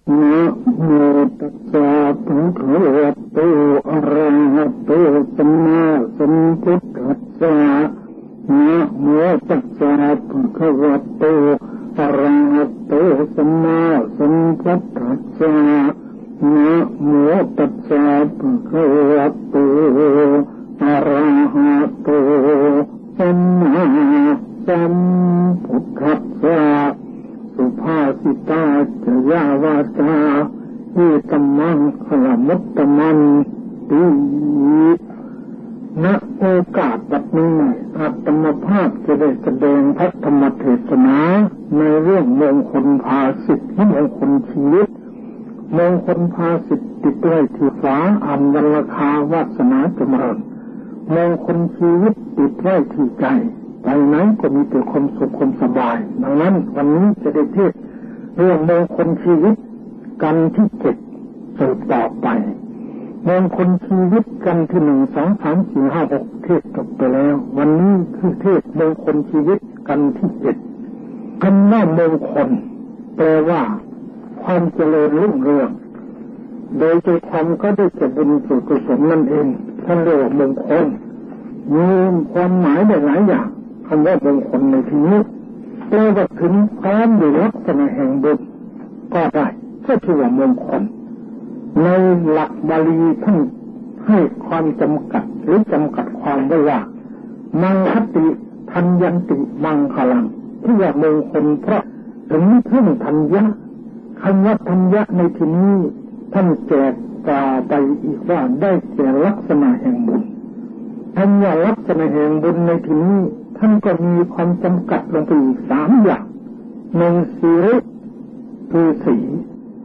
นะโมตัสสะภะคะวะโตอะระหะโตสัมมาสัมพุทธัสสะนะโมตัสสะภะคะวะโตอะระหะโตสัมมาสัมพุทธัสสะนะโมตัสสะภะคะวะโตอะระหะโตสัมมาสัมพุทธัสสะสุภาษิตาจยาวาจาอิตัมมังขลมุตตมันติณโอกาสบัดนี้อาตมาภาพจะได้แสดงพระธรรมเทศนาในเรื่องมงคลภาสิทธิและมงคลชีวิตมงคลภาสิทธิติดด้วยที่ฝาอ่านวันราคาวาสนาจำเริญมงคลชีวิตติดไว้ที่ใจไปไหนก็มีแต่ความสุขความสบายดังนั้นวันนี้จะได้เทศเรื่องมงคลชีวิตกันที่7สืบต่อไปมงคลชีวิตกันที่1 2 3 4 5 6เทศจบไปแล้ววันนี้คือเทศมงคลชีวิตกันที่7คำว่ามงคลแปลว่าความเจริญรุ่งเรืองโดยใจความก็ได้แก่บุญกุศลนั่นเองท่านเรียกว่ามงคลมีความหมายได้หลายอย่างคำว่ามงคลในที่นี้แปลว่าถึงพร้อมด้วยลักษณะแห่งบุญก็ได้ก็ชื่อว่ามงคลในหลักบาลีท่านให้ความจำกัดหรือจำกัดความไว้ว่ามังคติธัญญันติมังคลังที่ว่ามงคลเพราะถึงพึ่งธัญญะคำว่าธัญญะในที่นี้ท่านแจกกล่าวไปอีกว่าได้แก่ลักษณะแห่งบุญคำว่าลักษณะแห่งบุญในที่นี้ท่านก็มีความจำกัดลงไปอีก3อย่าง1ศีลคือศีล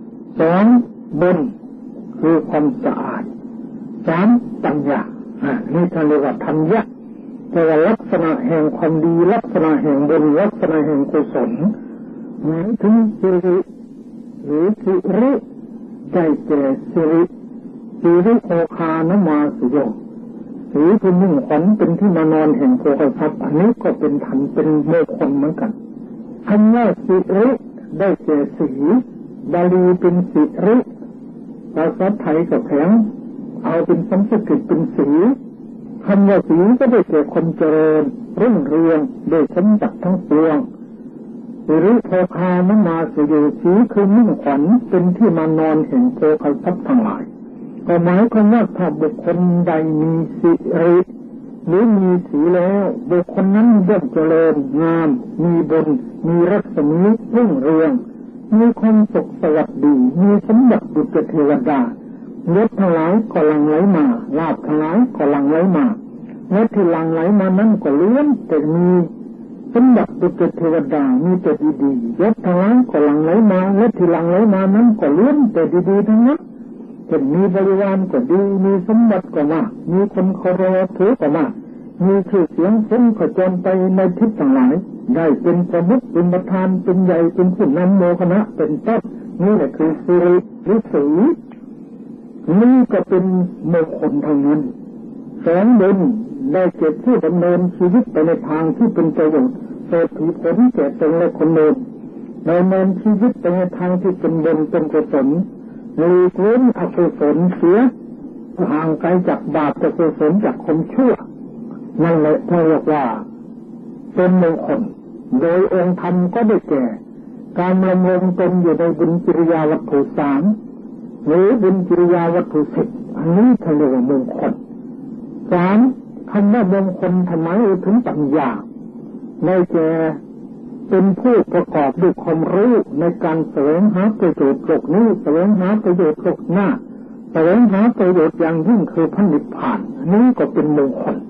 2บุญคือความสะอาด3ปัญญานี่ท่านเรียกว่าธัญญะแต่ว่าลักษณะแห่งความดีลักษณะแห่งบุญลักษณะแห่งกุศลหมายถึงสิริหรือสิริได้แก่สิริโภคานมาสุโยหรือเป็นมิ่งขวัญเป็นที่มานอนแห่งโภคทรัพย์อันนี้ก็เป็นธรรมเป็นมงคลเหมือนกันคำว่าสิริได้แก่สีบาลีเป็นสิริภาษาไทยก็แข็งเอาเป็นสันสกฤตเป็นสีคำว่าสีก็ได้แก่ความเจริญรุ่งเรืองโดยสมบัติทั้งปวงสิริโภคานมาสุโยสีคือมิ่งขวัญเป็นที่มานอนแห่งโภคทรัพย์ทั้งหลายก็หมายความว่าถ้าบุคคลใดมีสิริหรือมีสีแล้วบุคคลนั้นย่อมเจริญงามมีบุญมีรัศมีรุ่งเรืองมีความสุขสวัสดีมีสมบัติดุจเทวดายศทั้งหลายก็หลั่งไหลมาลาภทั้งหลายก็หลั่งไหลมาและที่หลั่งไหลมานั้นก็ล้วนแต่มีสมบัติดุจเทวดามีแต่ดีๆยศทั้งหลายก็หลั่งไหลมาและที่หลั่งไหลมานั้นก็ล้วนแต่ดีๆทั้งนั้นมีบริวารก็ดีมีสมบัติก็มากมีคนเคารพถือก็มากมีชื่อเสียงฟุ้งกระจรไปในทิศต่างหลายได้เป็นประมุขเป็นประธานเป็นใหญ่เป็นผู้นำโมคณะเป็นต้นนี่แหละคือสิริหรือสีนี่ก็เป็นมงคลทางนั้น2บุญได้เก็บผู้ดำเนินชีวิตไปในทางที่เป็นประโยชน์เกิดผลแก่ตนและคนอื่นดำเนินชีวิตไปในทางที่เป็นบุญเป็นกุศลหลีกเว้นอกุศลเสียห่างไกลจากบาปจากกุศลจากความชั่วนั่นแหละท่านเรียกว่าเป็นมงคลโดยองค์ธรรมก็ได้แก่การดำรงตนอยู่ในบุญกิริยาวัตถุ3หรือบุญกิริยาวัตถุ10อันนี้ท่านเรียกว่ามงคล3คำว่ามงคลทำไมถึงปัญญาได้แก่เป็นผู้ประกอบด้วยความรู้ในการแสวงหาประโยชน์โลกนี้แสวงหาประโยชน์โลกหน้าแสวงหาประโยชน์อย่างยิ่งคือพระนิพพานนี้ก็เป็นมงคล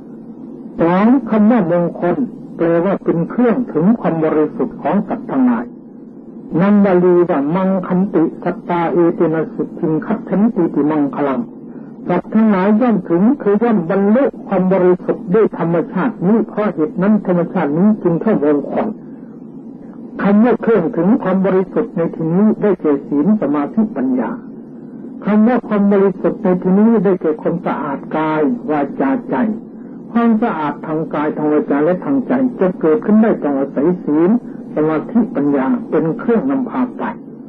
2คำว่ามงคลแปลว่าเป็นเครื่องถึงความบริสุทธิ์ของสัตว์ทั้งหลายนันบาลีว่ามังคันติสัตตาเอเตนะสุทิงคัตฉันติติมังคลังสัตว์ทั้งหลายย่อมถึงคือย่อมบรรลุความบริสุทธิ์ด้วยธรรมชาตินี้เพราะเหตุนั้นธรรมชาตินี้จึงเข้ามงคลคำว่าเครื่องถึงความบริสุทธิ์ในที่นี้ได้แก่ศีลสมาธิปัญญาคำว่าความบริสุทธิ์ในที่นี้ได้แก่ความสะอาดกายวาจาใจความสะอาดทางกายทางวาจาและทางใจจะเกิดขึ้นได้ต้องอาศัยศีลสมาธิปัญญาเป็นเครื่องนำพาไป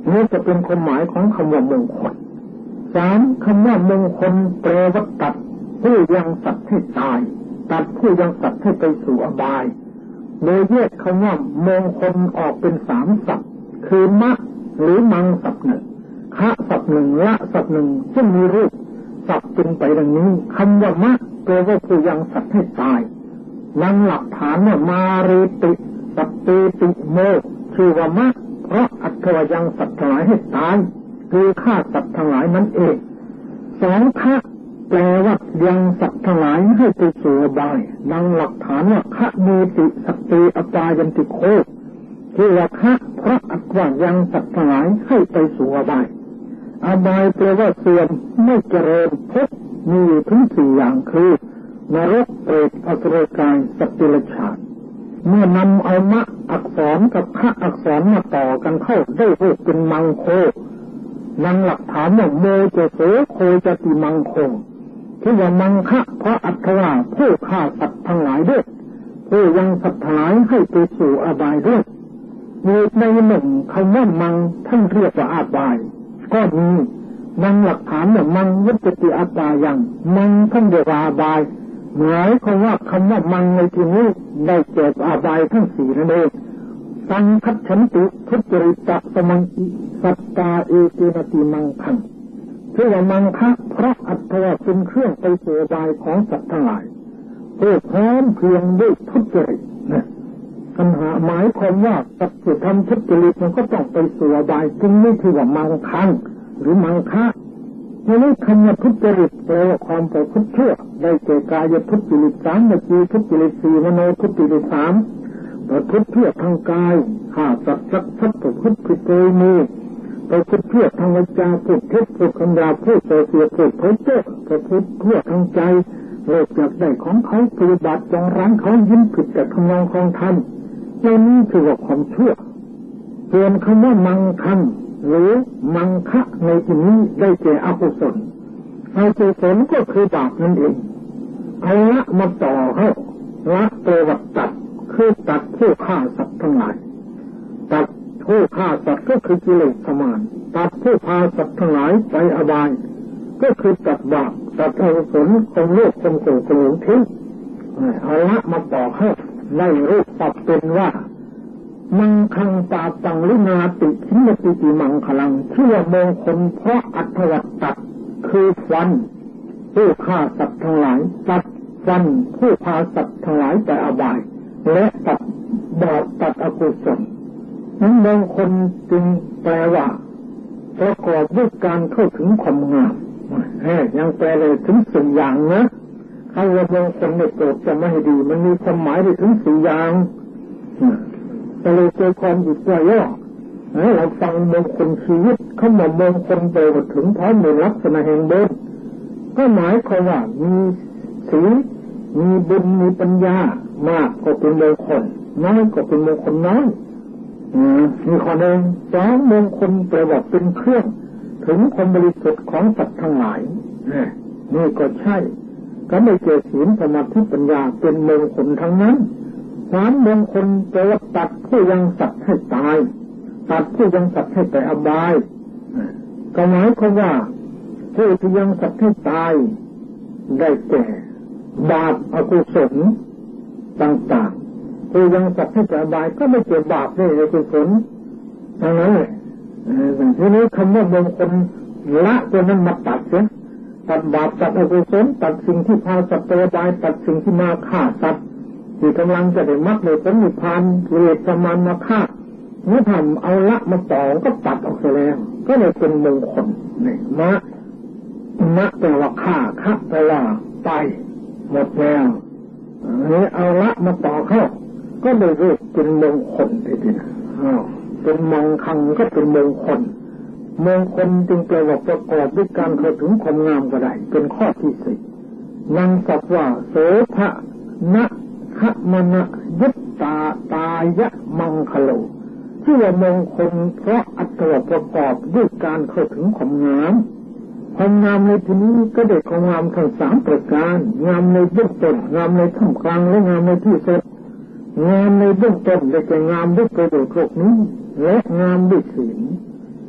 นี่จะเป็นความหมายของคำว่ามงคลสามคำว่ามงคลแปลว่าตัดผู้ยังสัตว์ให้ตายตัดผู้ยังสัตว์ให้ไปสู่อบายโดยแยกคำว่ามงคลออกเป็นสามศัพท์คือมะหรือมังศัพท์หนึ่งคะศัพท์หนึ่งละศัพท์หนึ่งซึ่งมีรูปศัพท์เป็นไปดังนี้คำว่ามะแปลว่าผู้ยังสัตว์ให้ตายนำหลักฐานว่ามารีติสัตติติโมชื่อว่ามะเพราะอัตถวยังสัตว์ทั้งหลายให้ตายคือฆ่าสัตว์ทั้งหลายนั่นเองสองคะแปลว่ายังสัตว์ทั้งหลายให้ไปสู่อบายดังหลักฐานว่าคะเมติสัตติอปายันติโคคือว่าคะเพราะอัตถวยังสัตว์ทั้งหลายให้ไปสู่อบายอบายแปลว่าเสื่อมไม่เจริญภพมีอยู่ถึงสี่อย่างคือนรกเปรตอสุรกายสัตว์เดรัจฉานเมื่อนำเอามะอักษรกับคะอักษรมาต่อกันเข้าได้รูปเป็นมังโคนำหลักฐานว่าโมจะโสโคจะติมังโคที่ว่ามังคะเพราะอัตถว่าผู้ฆ่าสัตว์ทั้งหลายด้วยผู้ยังสัตว์ทั้งหลายให้ไปสู่อบายด้วยมีในหนึ่งคำว่ามังท่านเรียกว่าอบายก็มีนำหลักฐานว่ามังยุติติอบายยังมังท่านเรียกว่าอบายหมายความว่าคำว่ามังในที่นี้ได้แก่อบายทั้งสี่นั่นเองสังคัจฉันติทุจริตสมังอิสัตตาเอเกนติมังคังคือว่ามังคะเพราะอัตถว่าเป็นเครื่องไปสู่อบายของสัตว์ทั้งหลายผู้พร้อมเพียงด้วยทุจริตนะปัญหาหมายความว่าสัตว์ที่ทำทุจริตมันก็ต้องไปสู่อบายจึงไม่ถือว่ามังคังหรือมังคะทีนี้คำว่าทุจริตแปลว่าความประพฤติชั่วได้แก่กายทุจริตสามวจีทุจริตสี่มโนทุจริตสามประพฤติชั่วทางกายฆ่าสัตว์ลักทรัพย์ประพฤติผิดโดยมีประพฤติชั่วทางวาจาพูดเท็จพูดคำหยาบพูดส่อเสียดพูดเพ้อเจ้อประพฤติชั่วทางใจโลภอยากได้ของเขาปฏิบัติจองร้านเขายิ้มผิดแต่ทำนองของธรรมเหล่านี้คือว่าความชั่วส่วนคำว่ามังคังหรือมังคะในที่นี้ได้แก่อกุศลอกุศลก็คือบาปนั่นเองเอาละมาต่อเขาละแปลว่าตัดคือตัดผู้ฆ่าสัตว์ทั้งหลายตัดผู้ฆ่าสัตว์ก็คือกิเลสสมานตัดผู้พาสัตว์ทั้งหลายไปอบายก็คือตัดบาปตัดอกุศลของโลกความโกรธความหลงทิ้งเอาละมาต่อเขาได้รูปตัดเป็นว่ามังคังปาปังลินาติชินติติมังคลังชื่อว่ามงคลเพราะอัตถวัตตัดคือฟันผู้ฆ่าสัตว์ทั้งหลายตัดฟันผู้พาสัตว์ทั้งหลายไปอบายและตัดบาปตัดอกุศลนั้นมงคลจึงแปลว่าประกอบด้วยการเข้าถึงความงามยังแปลเลยถึงสี่อย่างนะคำว่ามงคลในโปรดจะไม่ดีมันมีความหมายได้ถึงสี่อย่างแต่เลยเจอความหยุดย่อเราฟังมงคลชีวิตเขาบอกมงคลไปถึงพร้อมในลักษณะแห่งบุญก็หมายความว่ามีศีลมีบุญมีปัญญามากก็เป็นมงคลน้อยก็เป็นมงคลน้อยมีข้อหนึ่งสองมงคลแปลว่าเป็นเครื่องถึงความบริสุทธิ์ของสัตว์ทั้งหลายนี่ก็ใช่ก็ไม่เกี่ยวศีลสมาธิปัญญาเป็นมงคลทั้งนั้นสามมงคลแปลว่าตัดผู้ยังสัตว์ให้ตายตัดผู้ยังสัตว์ให้ไปอบายก็หมายความว่าผู้ที่ยังสัตว์ให้ตายได้แก่บาปอกุศลต่างๆผู้ยังสัตว์ให้ไปอบายก็ไม่เกี่ยวบาปด้วยอกุศลดังนั้นเลยทีนี้คำว่ามงคลละตัวนั้นมาตัดเสียตัดบาปตัดอกุศลตัดสิ่งที่พาสัตว์ไปอบายตัดสิ่งที่มาฆ่าสัตว์ที่กำลังจะได้มรรคได้ผลนิพพานกิเลสประมาณมาฆ่าเมื่อทำเอาละมาต่อก็ตัดออกไปแล้วก็เลยเป็นมงคลนี่มะแปลว่าฆ่าคะแปลว่าตายหมดแล้วนี่เอาละมาต่อเข้าก็เลยเรียกเป็นมงคลทีเดียวเป็นมังคังก็เป็นมงคลมงคลจึงแปลว่าประกอบด้วยการเข้าถึงความงามก็ได้เป็นข้อที่สี่นั่งสักว่าโสภะนะขมนะยุตตาตายะมังคโลชื่อว่ามงคลเพราะอัตถะประกอบด้วยการเข้าถึงความงามความงามในที่นี้ก็ได้ความงามทั้งสามประการงามในเบื้องต้นงามในท่ามกลางและงามในที่สุดงามในเบื้องต้นได้แก่งามด้วยประโยชน์โลกนี้และงามด้วยศีล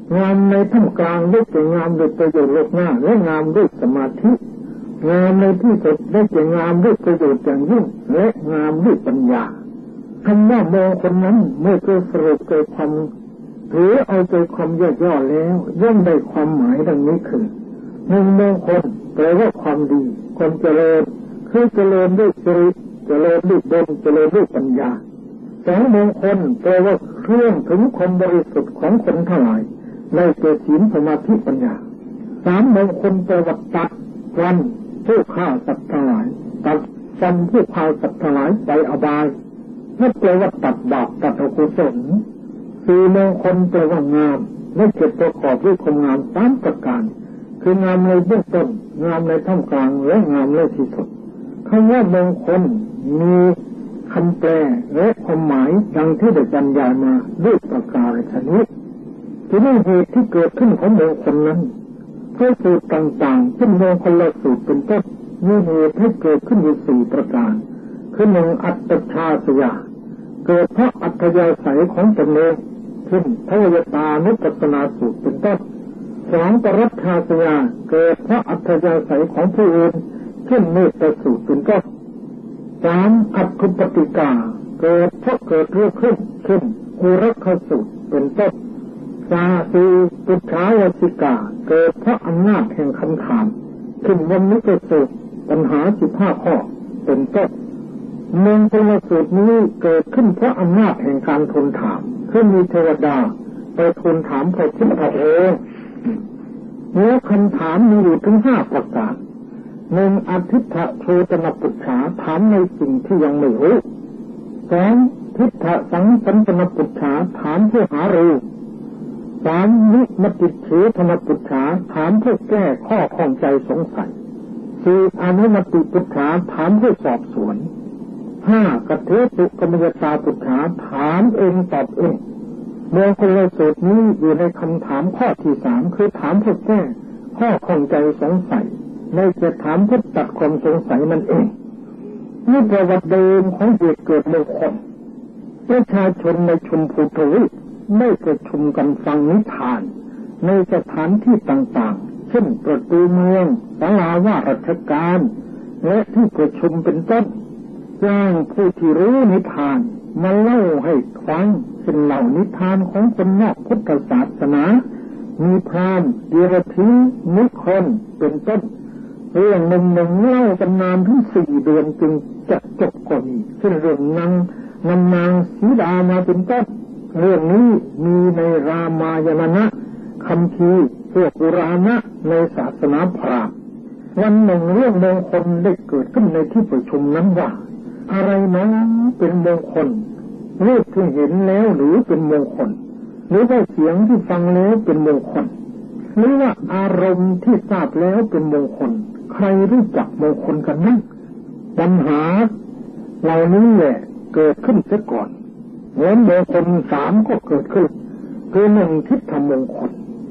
งามในท่ามกลางได้แก่งามด้วยประโยชน์โลกหน้าและงามด้วยสมาธิงามในที่สุดได้แก่งามด้วยประโยชน์อย่างยิ่งและงามด้วยปัญญาคำว่ามงคลนั้นเมื่อเกิดสรุปเกิดความหรือเอาใจความย่อๆแล้วย่อมได้ความหมายดังนี้คือหนึ่งมงคลแปลว่าความดีความเจริญคือเจริญด้วยจริตเจริญด้วยบุญเจริญด้วยปัญญาสองมงคลแปลว่าเครื่องถึงความบริสุทธิ์ของคนทั้งหลายได้แก่ศีลสมาธิปัญญาสามมงคลแปลว่าตัดฟันผู้ฆ่าสัตว์ทั้งหลายตัดฟันผู้ฆ่าสัตว์ทั้งหลายไปอบายนั่นแปลว่าตัดบาปตัดอกุศลสี่มงคลแปลว่างามและเกิดประกอบด้วยความงามสามประการคืองามในเบื้องต้นงามในท่ามกลางและงามในที่สุดคำว่ามงคลมีคำแปลและความหมายดังที่ได้บรรยายมาด้วยประการชนิดที่นี่เหตุที่เกิดขึ้นของมงคลนั้นเพราะสูตรต่างๆเช่นมงคลละสูตรเป็นต้นมีเหตุให้เกิดขึ้นอยู่สี่ประการคือหนึ่งอัตชาสยาเกิดเพราะอัธยาศัยของตนเองเช่นทวยตานุปัสสนาสูตรเป็นต้นสองปรัชชาสยาเกิดเพราะอัธยาศัยของผู้อื่นเช่นเมตตาสูตรเป็นต้นสามอัตถุปฏิกาเกิดเพราะเกิดเรื่องขึ้นเช่นอุรักขสูตรเป็นต้นสี่ปุจฉาวสิกาเกิดเพราะอำนาจแห่งคำถามเช่นวันนี้ก็สูตรปัญหา15 ข้อเป็นต้นมงคลสูตรนี้เกิดขึ้นเพราะอำนาจแห่งการทูลถามคือมีเทวดาไปทูลถามพระพุทธองค์เนื้อคำถามมีอยู่ถึง5 ประการหนึ่งอธิษฐะโชตนปุจฉาถามในสิ่งที่ยังไม่รู้สองทิฏฐะสังสันตนปุจฉาถามเพื่อหารู้สามนิมติเฉทนปุจฉาถามเพื่อแก้ข้อข้องใจสงสัยสี่อนุมติปุจฉาถามเพื่อสอบสวนห้ากเทตุกรรมยตาปุจฉาถามเองตอบเองมงคลสูตรนี้อยู่ในคำถามข้อที่3คือถามเพื่อแก้ข้อข้องใจสงสัยในจะถามเพื่อตัดความสงสัยนั่นเองนี่ประวัติเดิมของเหตุเกิดมงคลประชาชนในชมพูทวีปได้ประชุมกันฟังนิทานในสถานที่ต่างๆเช่นประตูเมืองศาลาว่าราชการและที่ประชุมเป็นต้นจ้างผู้ที่รู้นิทานมาเล่าให้ฟังเช่นเล่านิทานของคนนอกพุทธศาสนามีพราหมณ์เดรัจฉีนิครเป็นต้นเรื่องหนึ่งเล่ากันนานถึง4 เดือนจึงจะจบก็มีเช่นเรื่องนางสีดามาเป็นต้นเรื่องนี้มีในรามายณนะคัมภีร์พวกปุราณะในศาสนาพราหมณ์วันหนึ่งเรื่องมงคลได้เกิดขึ้นในที่ประชุมนั้นว่าอะไรนะเป็นมงคลรูปที่เห็นแล้วหรือเป็นมงคลหรือว่าเสียงที่ฟังแล้วเป็นมงคลหรือว่าอารมณ์ที่ทราบแล้วเป็นมงคลใครรู้จักมงคลกันนั้นปัญหาเหล่านี้แหละเกิดขึ้นเสียก่อนแล้วมงคล3ก็เกิดขึ้นคือ1ทิฏฐมงคล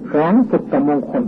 2สุตตมงคล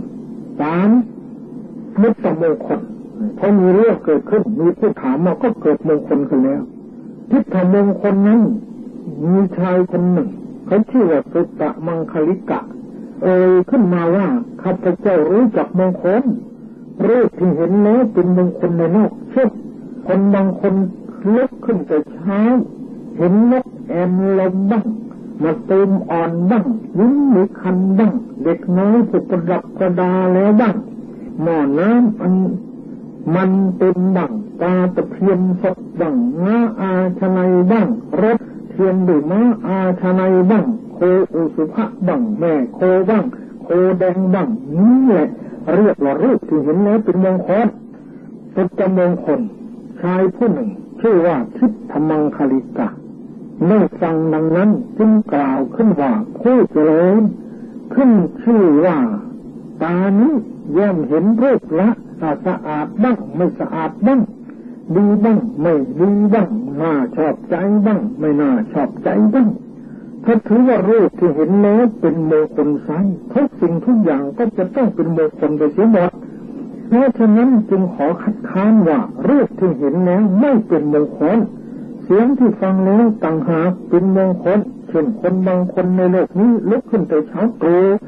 3มุตตมงคลพอมีเรื่องเกิดขึ้นมีผู้ถามมาก็เกิดมงคลขึ้นแล้วทิฏฐมงคลนั้นมีชายคนหนึ่งเขาชื่อว่าสุตตมังคลิกะขึ้นมาว่าข้าพเจ้ารู้จักมงคลรูปที่เห็นแล้วเป็นมงคลในโลกเช่นคนบางคนลุกขึ้นแต่เช้าเห็นนกแอ่นลมบ้างมาตูมอ่อนบ้างยิ้มมีคันบ้างเด็กน้อยสุประดับประดาแล้วบ้างหม้อน้ำมันเต็มบ้างตาตะเพียนสดบ้างม้าอาชนัยบ้างรถเทียนด้วยม้าอาชนัยบ้างโคอุสุภะบ้างแม่โคบ้างโคแดงบ้างนี่แหละเรียกว่ารูปที่เห็นแล้วเป็นมงคลเป็นจำมงคลชายผู้หนึ่งชื่อว่าทิฏฐมังคลิกะเมื่อฟังดังนั้นจึงกล่าวขึ้นว่าผู้เจริญขึ้นชื่อว่าตานี้ย่อมเห็นรูปละสะอาดบ้างไม่สะอาดบ้างดีบ้างไม่ดีบ้างน่าชอบใจบ้างไม่น่าชอบใจบ้างถ้าถือว่ารูปที่เห็นแล้วเป็นมงคลไซทุกสิ่งทุกอย่างก็จะต้องเป็นมงคลไปเสียหมดเพราะฉะนั้นจึงขอคัดค้านว่ารูปที่เห็นแล้วไม่เป็นมงคลเสียงที่ฟังแล้วต่างหากเป็นมงคลเช่นคนบางคนในโลกนี้ลุกขึ้นแต่เช้าตรู่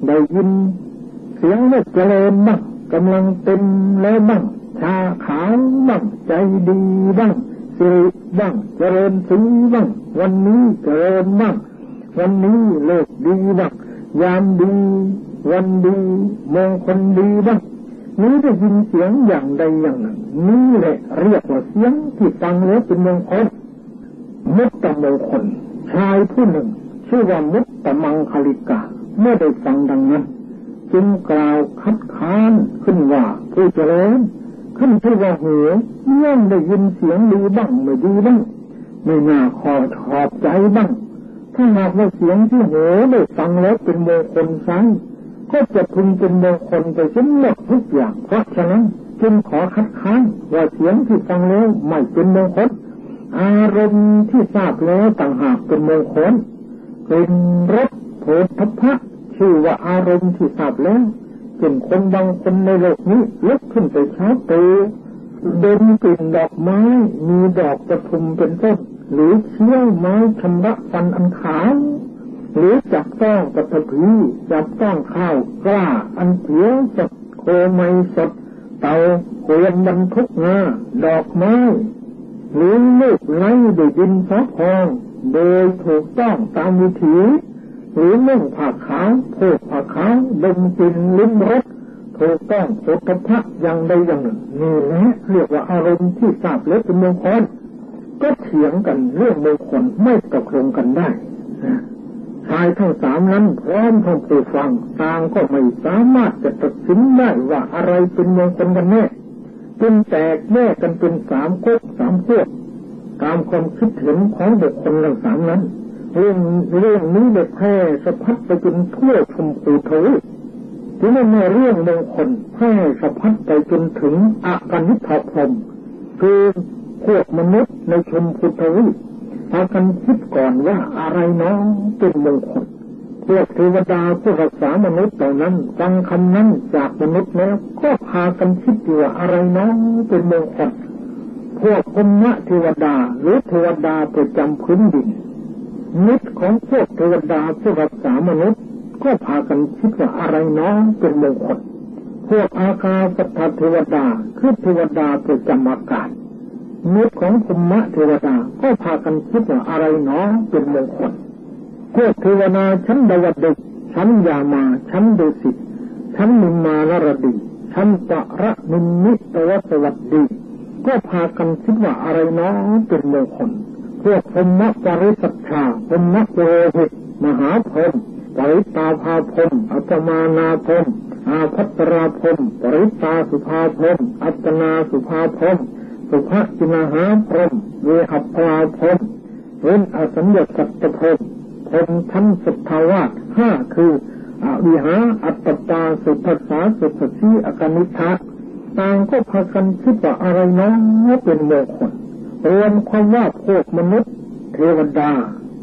ได้ยินเสียงว่าเจริญบ้างกำลังเต็มแล้วบ้างชาขาวบ้างใจดีบ้างสิริบ้างเจริญสีบ้างวันนี้เจริญบ้างวันนี้เลิกดีบ้างยามดีวันดีมงคลดีบ้างนี้ได้ยินเสียงอย่างใดอย่างหนึ่งนี่แหละเรียกว่าเสียงที่ฟังแล้วเป็นมงคลมุตตมงคลชายผู้หนึ่งชื่อว่ามุตตมังคลิกาเมื่อได้ฟังดังนั้นจึงกล่าวคัดค้านขึ้นว่าผู้เจริญขึ้นชื่อว่าเหย่อมได้ยินเสียงดีบ้างไม่ดีบ้างไม่น่าขอชอบใจบ้างถ้าหากว่าเสียงที่เหได้ฟังแล้วเป็นมงคลไซก็จะพึงเป็นมงคลไปทั้งหมดทุกอย่างเพราะฉะนั้นจึงขอคัดค้านว่าเสียงที่ฟังแล้วไม่เป็นมงคลอารมณ์ที่ทราบแล้วต่างหากเป็นมงคลเป็นรสโผฏฐัพพะชื่อว่าอารมณ์ที่ทราบแล้วเป็นคนบางคนในโลกนี้ลุกขึ้นไปเช้าตรู่ดมกลิ่นดอกไม้มีดอกประทุมเป็นต้นหรือเชี่ยวไม้ชำระฟันอันขาวหรือจับต้องปฐพีจับต้องข้าวกล้าอันเขียวสดโคไม้สดเตาเกวียนบรรทุกงาดอกไม้หรือลูกไล้ด้วยดินสอพองโดยถูกต้องตามวิถีหรือนุ่งผ้าขาวผูกผ้าขาวดมกลิ่นลิ้มรสถูกต้องโผฏฐัพพะอย่างใดอย่างหนึ่งนี่แหละเรียกว่าอารมณ์ที่ทราบแล้วเป็นมงคลก็เถียงกันเรื่องมงคลไม่ตกลงกันได้ชายทั้งสามนั้นพร้อมทั้งผู้ฟังต่างก็ไม่สามารถจะตัดสินได้ว่าอะไรเป็นมงคลกันแน่จึงแตกแยกกันเป็นสามก๊กสามพวกตามความคิดเห็นของบุคคลทั้งสามนั้นเรื่องนี้ได้แพร่สะพัดไปจนทั่วชมพูทวีปที่นั่นในเรื่องมงคลแพร่สะพัดไปจนถึงอกนิทพรหมคือพวกมนุษย์ในชมพูทวีปพากันคิดก่อนว่าอะไรน้องเป็นมงคลพวกเทวดาผู้รักษามนุษย์เหล่านั้นฟังคำนั้นจากมนุษย์แล้วก็พากันคิดว่าอะไรน้องเป็นมงคลพวกพรหมเทวดาหรือเทวดาประจำพื้นดินมิตรของพวกเทวดาผู้รักษามนุษย์ก็พากันคิดว่าอะไรน้องเป็นมงคลพวกอากาศเทวดาคือเทวดาประจำอากาศมิตรของพรหมเทวดาก็พากันคิดว่าอะไรน้องเป็นมงคลพวกเทวดาชั้นดาวดึกชั้นยามาชั้นดุสิตชั้นนิมมานรดีชั้นปะระนิมิตวสวัสดีก็พากันคิดว่าอะไรน้องเป็นมงคลพวกพรหมปริสัชชาพรหมโพหิตมหาพรหมปริตาภาพรหมอัปมานาพรหมอาภัตราพรหมปริตาสุภาพรหมอัปนาสุภาพรหมสุภกินาหาพรหมเวหัพราพรหมเว้นอสัญญสัตตพรหมพรหมชั้นสุทธาวาสห้าคืออวิหาอัตตาสุภาษาสุภสีอกนิทะต่างก็พากันคิดว่าอะไรน้องเป็นมงคลรวมความว่าพวกมนุษย์เทวดา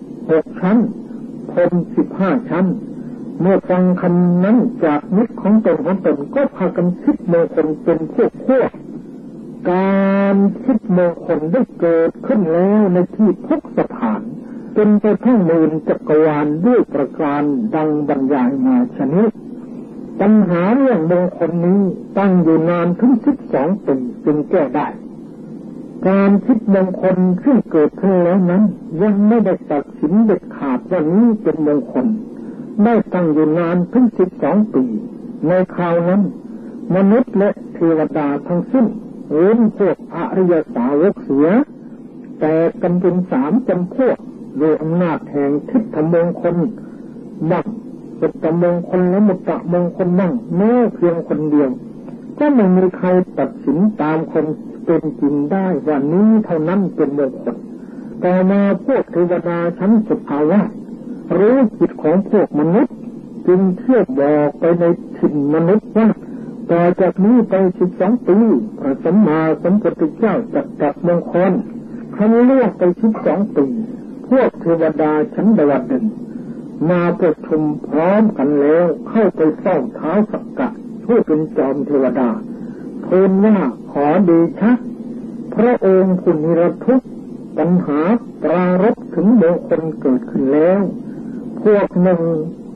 6 ชั้นพรหม15 ชั้นเมื่อฟังคำนั้นจากมิตรของตนก็พากันคิดมงคลเป็นพวกการคิดมงคลได้เกิดขึ้นแล้วในที่ทุกสถานเป็นไปทั้งมื่นจักรวาลด้วยประการดังบรรยายมาชนิดปัญหาเรื่องมงคลนี้ตั้งอยู่นานถึง12 ปีจึงแก้ได้การคิดมงคลซึ่งเกิดขึ้นแล้วนั้นยังไม่ได้ตัดสินเด็ดขาดว่านี้เป็นมงคลได้ตั้งอยู่นานถึง12 ปีในคราวนั้นมนุษย์และเทวดาทั้งสิ้นเว้นพวกอริยสาวกเสียแต่กันเป็น3 จำพวกโดยอำนาจแห่งทิฏฐมงคลบ้างสุตตมงคลและมุตตมงคลบ้างแม้เพียงคนเดียวก็ไม่มีใครตัดสินตามคนเป็นจริงได้ว่านี้เท่านั้นเป็นมงคลแต่มาพวกเทวดาชั้นสุภาวาสรู้จิตของพวกมนุษย์จึงเที่ยวบอกไปในถิ่นมนุษย์ว่าต่อจากนี้ไป12 ปีพระสัมมาสัมพุทธเจ้าจะตรัสมงคลครั้นล่วงไป12 ปีพวกเทวดาชั้นดาวดึงมาประชุมพร้อมกันแล้วเข้าไปเฝ้าเท้าสักกะผู้เป็นจอมเทวดาทูลว่าขอเดชะพระองค์ผู้นิรทุกข์ปัญหาปรารภถึงมงคลเกิดขึ้นแล้วพวกหนึ่ง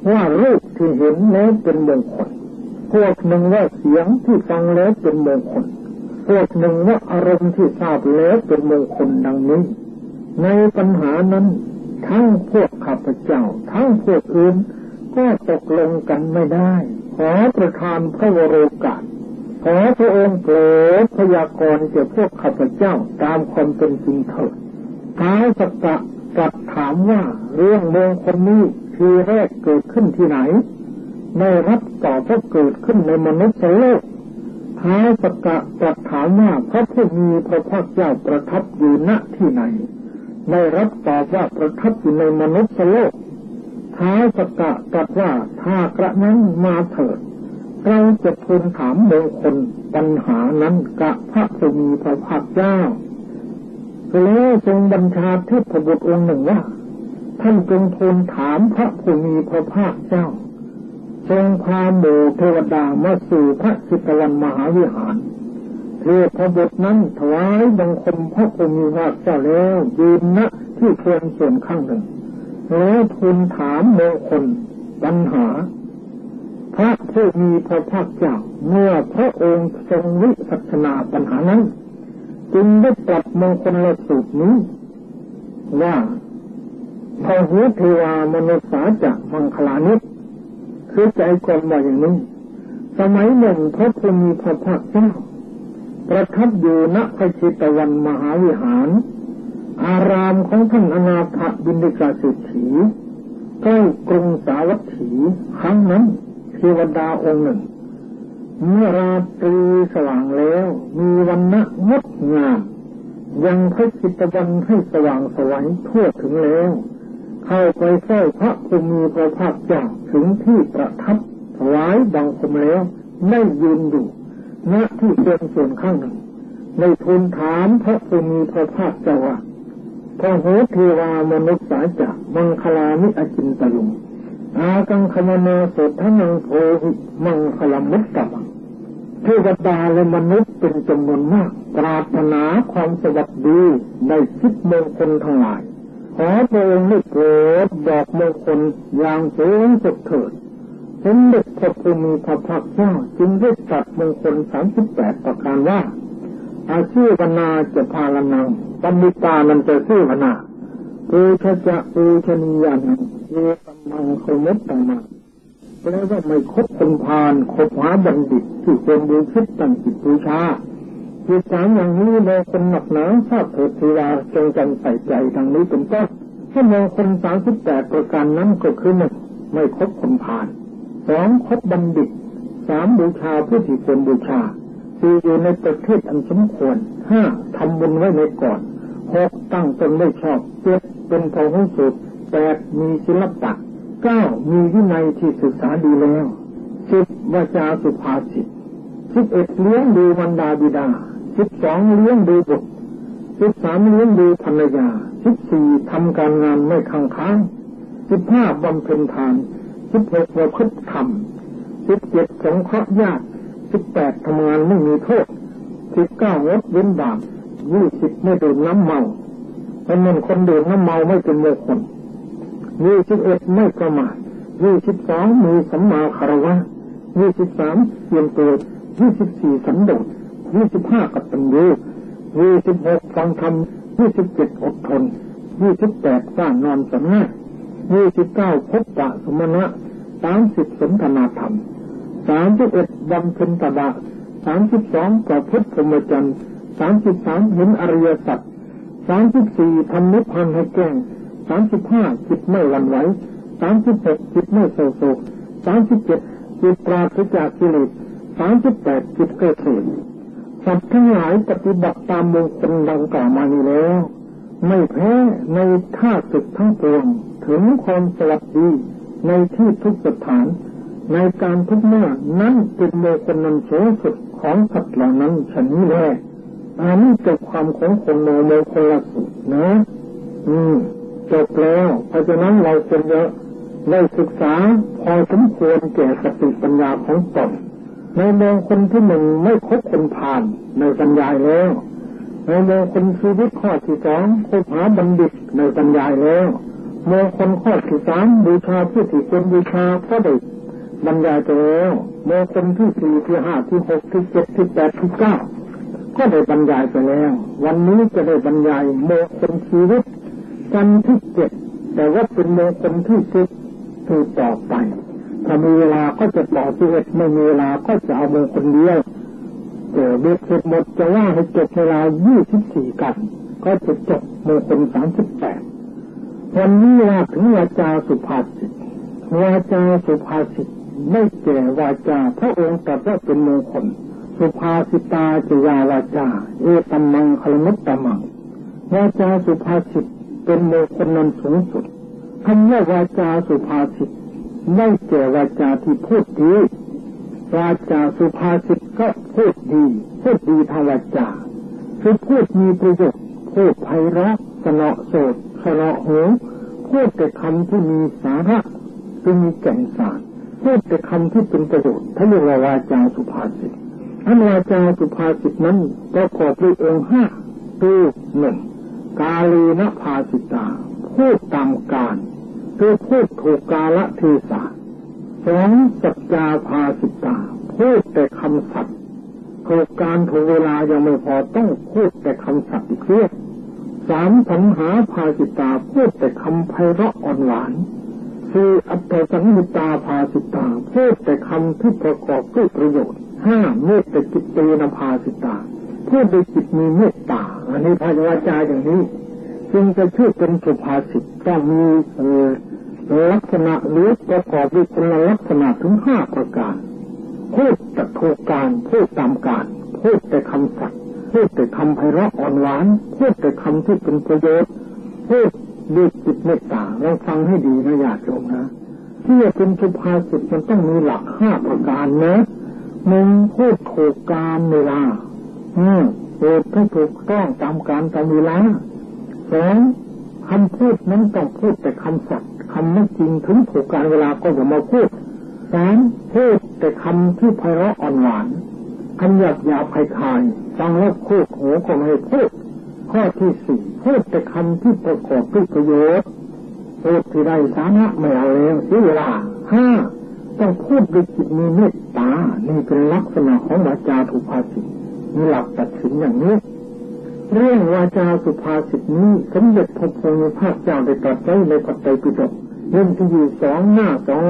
ว่ารูปที่เห็นแล้วเป็นมงคลพวกหนึ่งว่าเสียงที่ฟังแล้วเป็นมงคลพวกหนึ่งว่าอารมณ์ที่ทราบแล้วเป็นมงคลดังนี้ในปัญหานั้นทั้งพวกข้าพเจ้าทั้งพวกอื่นก็ตกลงกันไม่ได้ขอประทานพระวโรกาสขอพระองค์โปรดพยากรณ์แก่พวกข้าพเจ้าตามความเป็นจริงเถิดท้าวสักกะตรัสถามว่าเรื่องมงคลนี้ทีแรกเกิดขึ้นที่ไหนได้รับตอบว่าเกิดขึ้นในมนุษย์โลกท้าวสักกะตรัสถามว่าพระผู้มีพระภาคเจ้าประทับอยู่ณที่ไหนได้รับตอบว่าประทับอยู่ในมนุษย์โลกท้าวสักกะตรัสว่าถ้ากระนั้นมาเถิดเราจะทูลถามมงคลปัญหานั้นกับพระผู้มีพระภาคเจ้าแล้วทรงบัญชาเทพบุตรองค์หนึ่งว่าท่านจงทูลถามพระผู้มีพระภาคเจ้าทรงพาหมู่เทวดามาสู่พระสิตวันมหาวิหารเทพบุตรนั้นถวายบังคมพระผู้มีพระภาคเจ้าแล้วยืนณที่ควรส่วนข้างหนึ่งแล้วทูลถามมงคลปัญหาพระผู้มีพระภาคเจ้าเมื่อพระองค์ทรงวิสัชนาปัญหานั้นจึงได้ตรัสมงคลละสูตรนี้ว่าพหุเทวามนุษสาจะมังคลานิคือใจความว่าอย่างนี้สมัยหนึ่งพระผู้มีพระภาคเจ้าประทับอยู่ณพระชิตวันมหาวิหารอารามของท่านอนาถบิณฑิกาเศรษฐีใกล้กรุงสาวัตถีครั้งนั้นเทวดาองค์หนึ่งเมื่อราตรีสว่างแล้วมีวันณะงดงามยังพระชิตวันให้สว่างสวัยทั่วถึงแล้วเข้าไปเฝ้าพระผู้มีพระภาคเจ้าถึงที่ประทับถวายบังคมแล้วได้ยืนอยู่ณที่เป็นส่วนข้างหนึ่งได้ทูลถามพระผู้มีพระภาคเจ้าว่าพระโหเทวามนุษย์สาจะมังคลานิอจินตยุงอากังคมนาโสทนังโพหิมังคลมุตตะมังเทวดาและมนุษย์เป็นจำนวนมากปรารถนาความสวัสดีในชิดมงคลทั้งหลายขอพระองค์ได้โปรดบอกมงคลอย่างสูงสุดเถิดสมเด็จพระผู้มีพระภาคเจ้าจึงได้ตรัสมงคล38ประการว่าอาชีวนาจะพาลนังปัมมิตานันจะชื่อวนาปูชจะปูชนียานังเอตัมมังโคมุตตังมังแปลว่าไม่คบคนพาลคบหาบัณฑิตที่ควรบูชาตั้งจิตบูชาจิตสามอย่างนี้โดยคนหนักหนาทราบเถิดเทวาจงจำใส่ใจดังนี้เป็นต้นถ้ามองคน38ประการนั้นก็คือหนึ่งไม่คบคนพาลสองคบบัณฑิตสามบูชาผู้ที่ควรบูชาสี่อยู่ในประเทศอันสมควรห้าทำบุญไว้ในก่อนหกตั้งตนได้ชอบเจ็ดเป็นพหุสูตรแปดมีศิลปะเก้ามีวินัยที่ศึกษาดีแล้วสิบวาจาสุภาษิต11เลี้ยงดูบรรดาบิดา12เลี้ยงดูบุตร13เลี้ยงดูภรรยา14ทำการงานไม่ค้าง15บำเพ็ญทาน16ประพฤติธรรม17สงเคราะห์ญาติ18ทำงานไม่มีโทษ19งดเว้นบาป20ไม่ดื่มน้ำเมาเพราะนั้นคนดื่มน้ำเมาไม่เป็นมงคล21ไม่ประมาท22มีสัมมาคารวะ23เตรียมตัว24สันโดษ25กตัญญู26ฟังธรรม27อดทน28สร้างนอนสำนัก29พบปะสมณะ30สนทนาธรรม31บำเพ็ญตบะ32ประพฤติพรหมจรรย์33เห็นอริยสัจ34ทำนิพพานให้แจ้ง35จิตไม่หวั่นไหว36จิตไม่โศกโศก37จิตปราศจากกิเลส38จิตเกิดเสดสัตว์ทั้งหลายปฏิบัติตามมงคลดังกล่าวมานี้แล้วไม่แพ้ในท่าศึกทั้งปวงถึงความสวัสดีในที่ทุกสถานในการทุกเมื่อนั้นเป็นมงคลนันสูงสุดของสัตว์เหล่านั้นฉันนี้แหละอันนี้จบความของคนโนมงคลละสุดนะจบแล้วเพราะฉะนั้นเราควรจะได้ศึกษาพอสมควรแก่สติปัญญาของตนในมงคลที่หนึ่งไม่คบคนพาลในปัญญาแล้วในมงคลชีวิตข้อที่สองคบหาบัณฑิตในปัญญาแล้วมงคลข้อที่3บูชาผู้ที่ควรบูชาก็ได้บรรยายไปแล้วมงคลที่4ที่5ที่6ที่7ที่8ที่9ก็ได้บรรยายไปแล้ววันนี้จะได้บรรยายมงคลชีวิตกันที่7แต่ว่าเป็นมงคลที่10คือต่อไปถ้ามีเวลาก็จะต่อ11ไม่มีเวลาก็จะเอามงคลเดียวเบ็ดเสร็จหมดจะว่าให้จบเวลา24กันก็จะจบมงคล38วันนี้ว่าถึงวาจาสุภาษิตวาจาสุภาษิตไม่แก่วาจาพระองค์ตรัสว่าเป็นมงคลสุภาษิตาจยาวาจาเอตัมมังคลมุตตมังวาจาสุภาษิตเป็นมงคลนั้นสูงสุดคำว่าวาจาสุภาษิตไม่แก่วาจาที่พูดดีวาจาสุภาษิตก็พูดดีทางวาจาคือพูดมีประโยชน์พูดไพเราะสนอโสดสนอหูพูดแต่คำที่มีสาระที่มีแก่นสารพูดแต่คำที่เป็นประโยชน์ถ้าเรียกว่าวาจาสุภาษิตอันวาจาสุภาษิตนั้นประกอบด้วยองค์5คือ 1. กาลีนภาสิตาพูดตามกาลคือพูดถูกกาลเทศะ 2. สัจจาภาสิตาพูดแต่คำสัตย์ถูกการถูกเวลายังไม่พอต้องพูดแต่คำสัตย์อีกเรื่อง 3. สัมหาภาสิตาพูดแต่คำไพเราะอ่อนหวาน 4. อัตตสังหิตาภาสิตาพูดแต่คำที่ประกอบด้วยประโยชน์ 5. เมตตาจิตเตนะภาสิตาพูดด้วยจิตมีเมตตาอันนี้ภาวาจาอย่างนี้จึงจะชื่อเป็นสุภาษิตต้องมีลักษณะหรือประกอบด้วยคุณลักษณะถึง5ประการพูดแต่ถูกการพูดตามการพูดแต่คำสัตย์พูดแต่คำไพเราะอ่อนหวานพูดแต่คำที่เป็นประโยชน์พูดด้วยจิตเมตตาลองฟังให้ดีนะญาติโยมนะที่จะเป็นสุภาษิตมันต้องมีหลัก5ประการนะ1พูดถูกการเวลาพูดให้ถูกต้องตามการตามเวลา 2. คำพูดนั้นต้องพูดแต่คำสัตย์คำไม่จริงถึงถูกการเวลาก็อย่ามาพูด 3. พูดแต่คำที่ไพเราะอ่อนหวานคำหยาบหยาบคายฟังแล้วโคกหัวก็ไม่ให้พูดข้อที่ 4พูดแต่คำที่ประกอบด้วยประโยชน์พูดที่ได้สาระไม่เอาแล้วเสียเวลา 5. ต้องพูดด้วยจิตมีเมตตานี่เป็นลักษณะของวาจาสุภาษิตมีหลักตัดสินอย่างนี้เรื่องวาจาสุภาษิตนี้สมเด็จพระพุทธเจ้าเจ้าได้ตรัสไว้ในพระไตรปิฎกเล่มที่2หน้า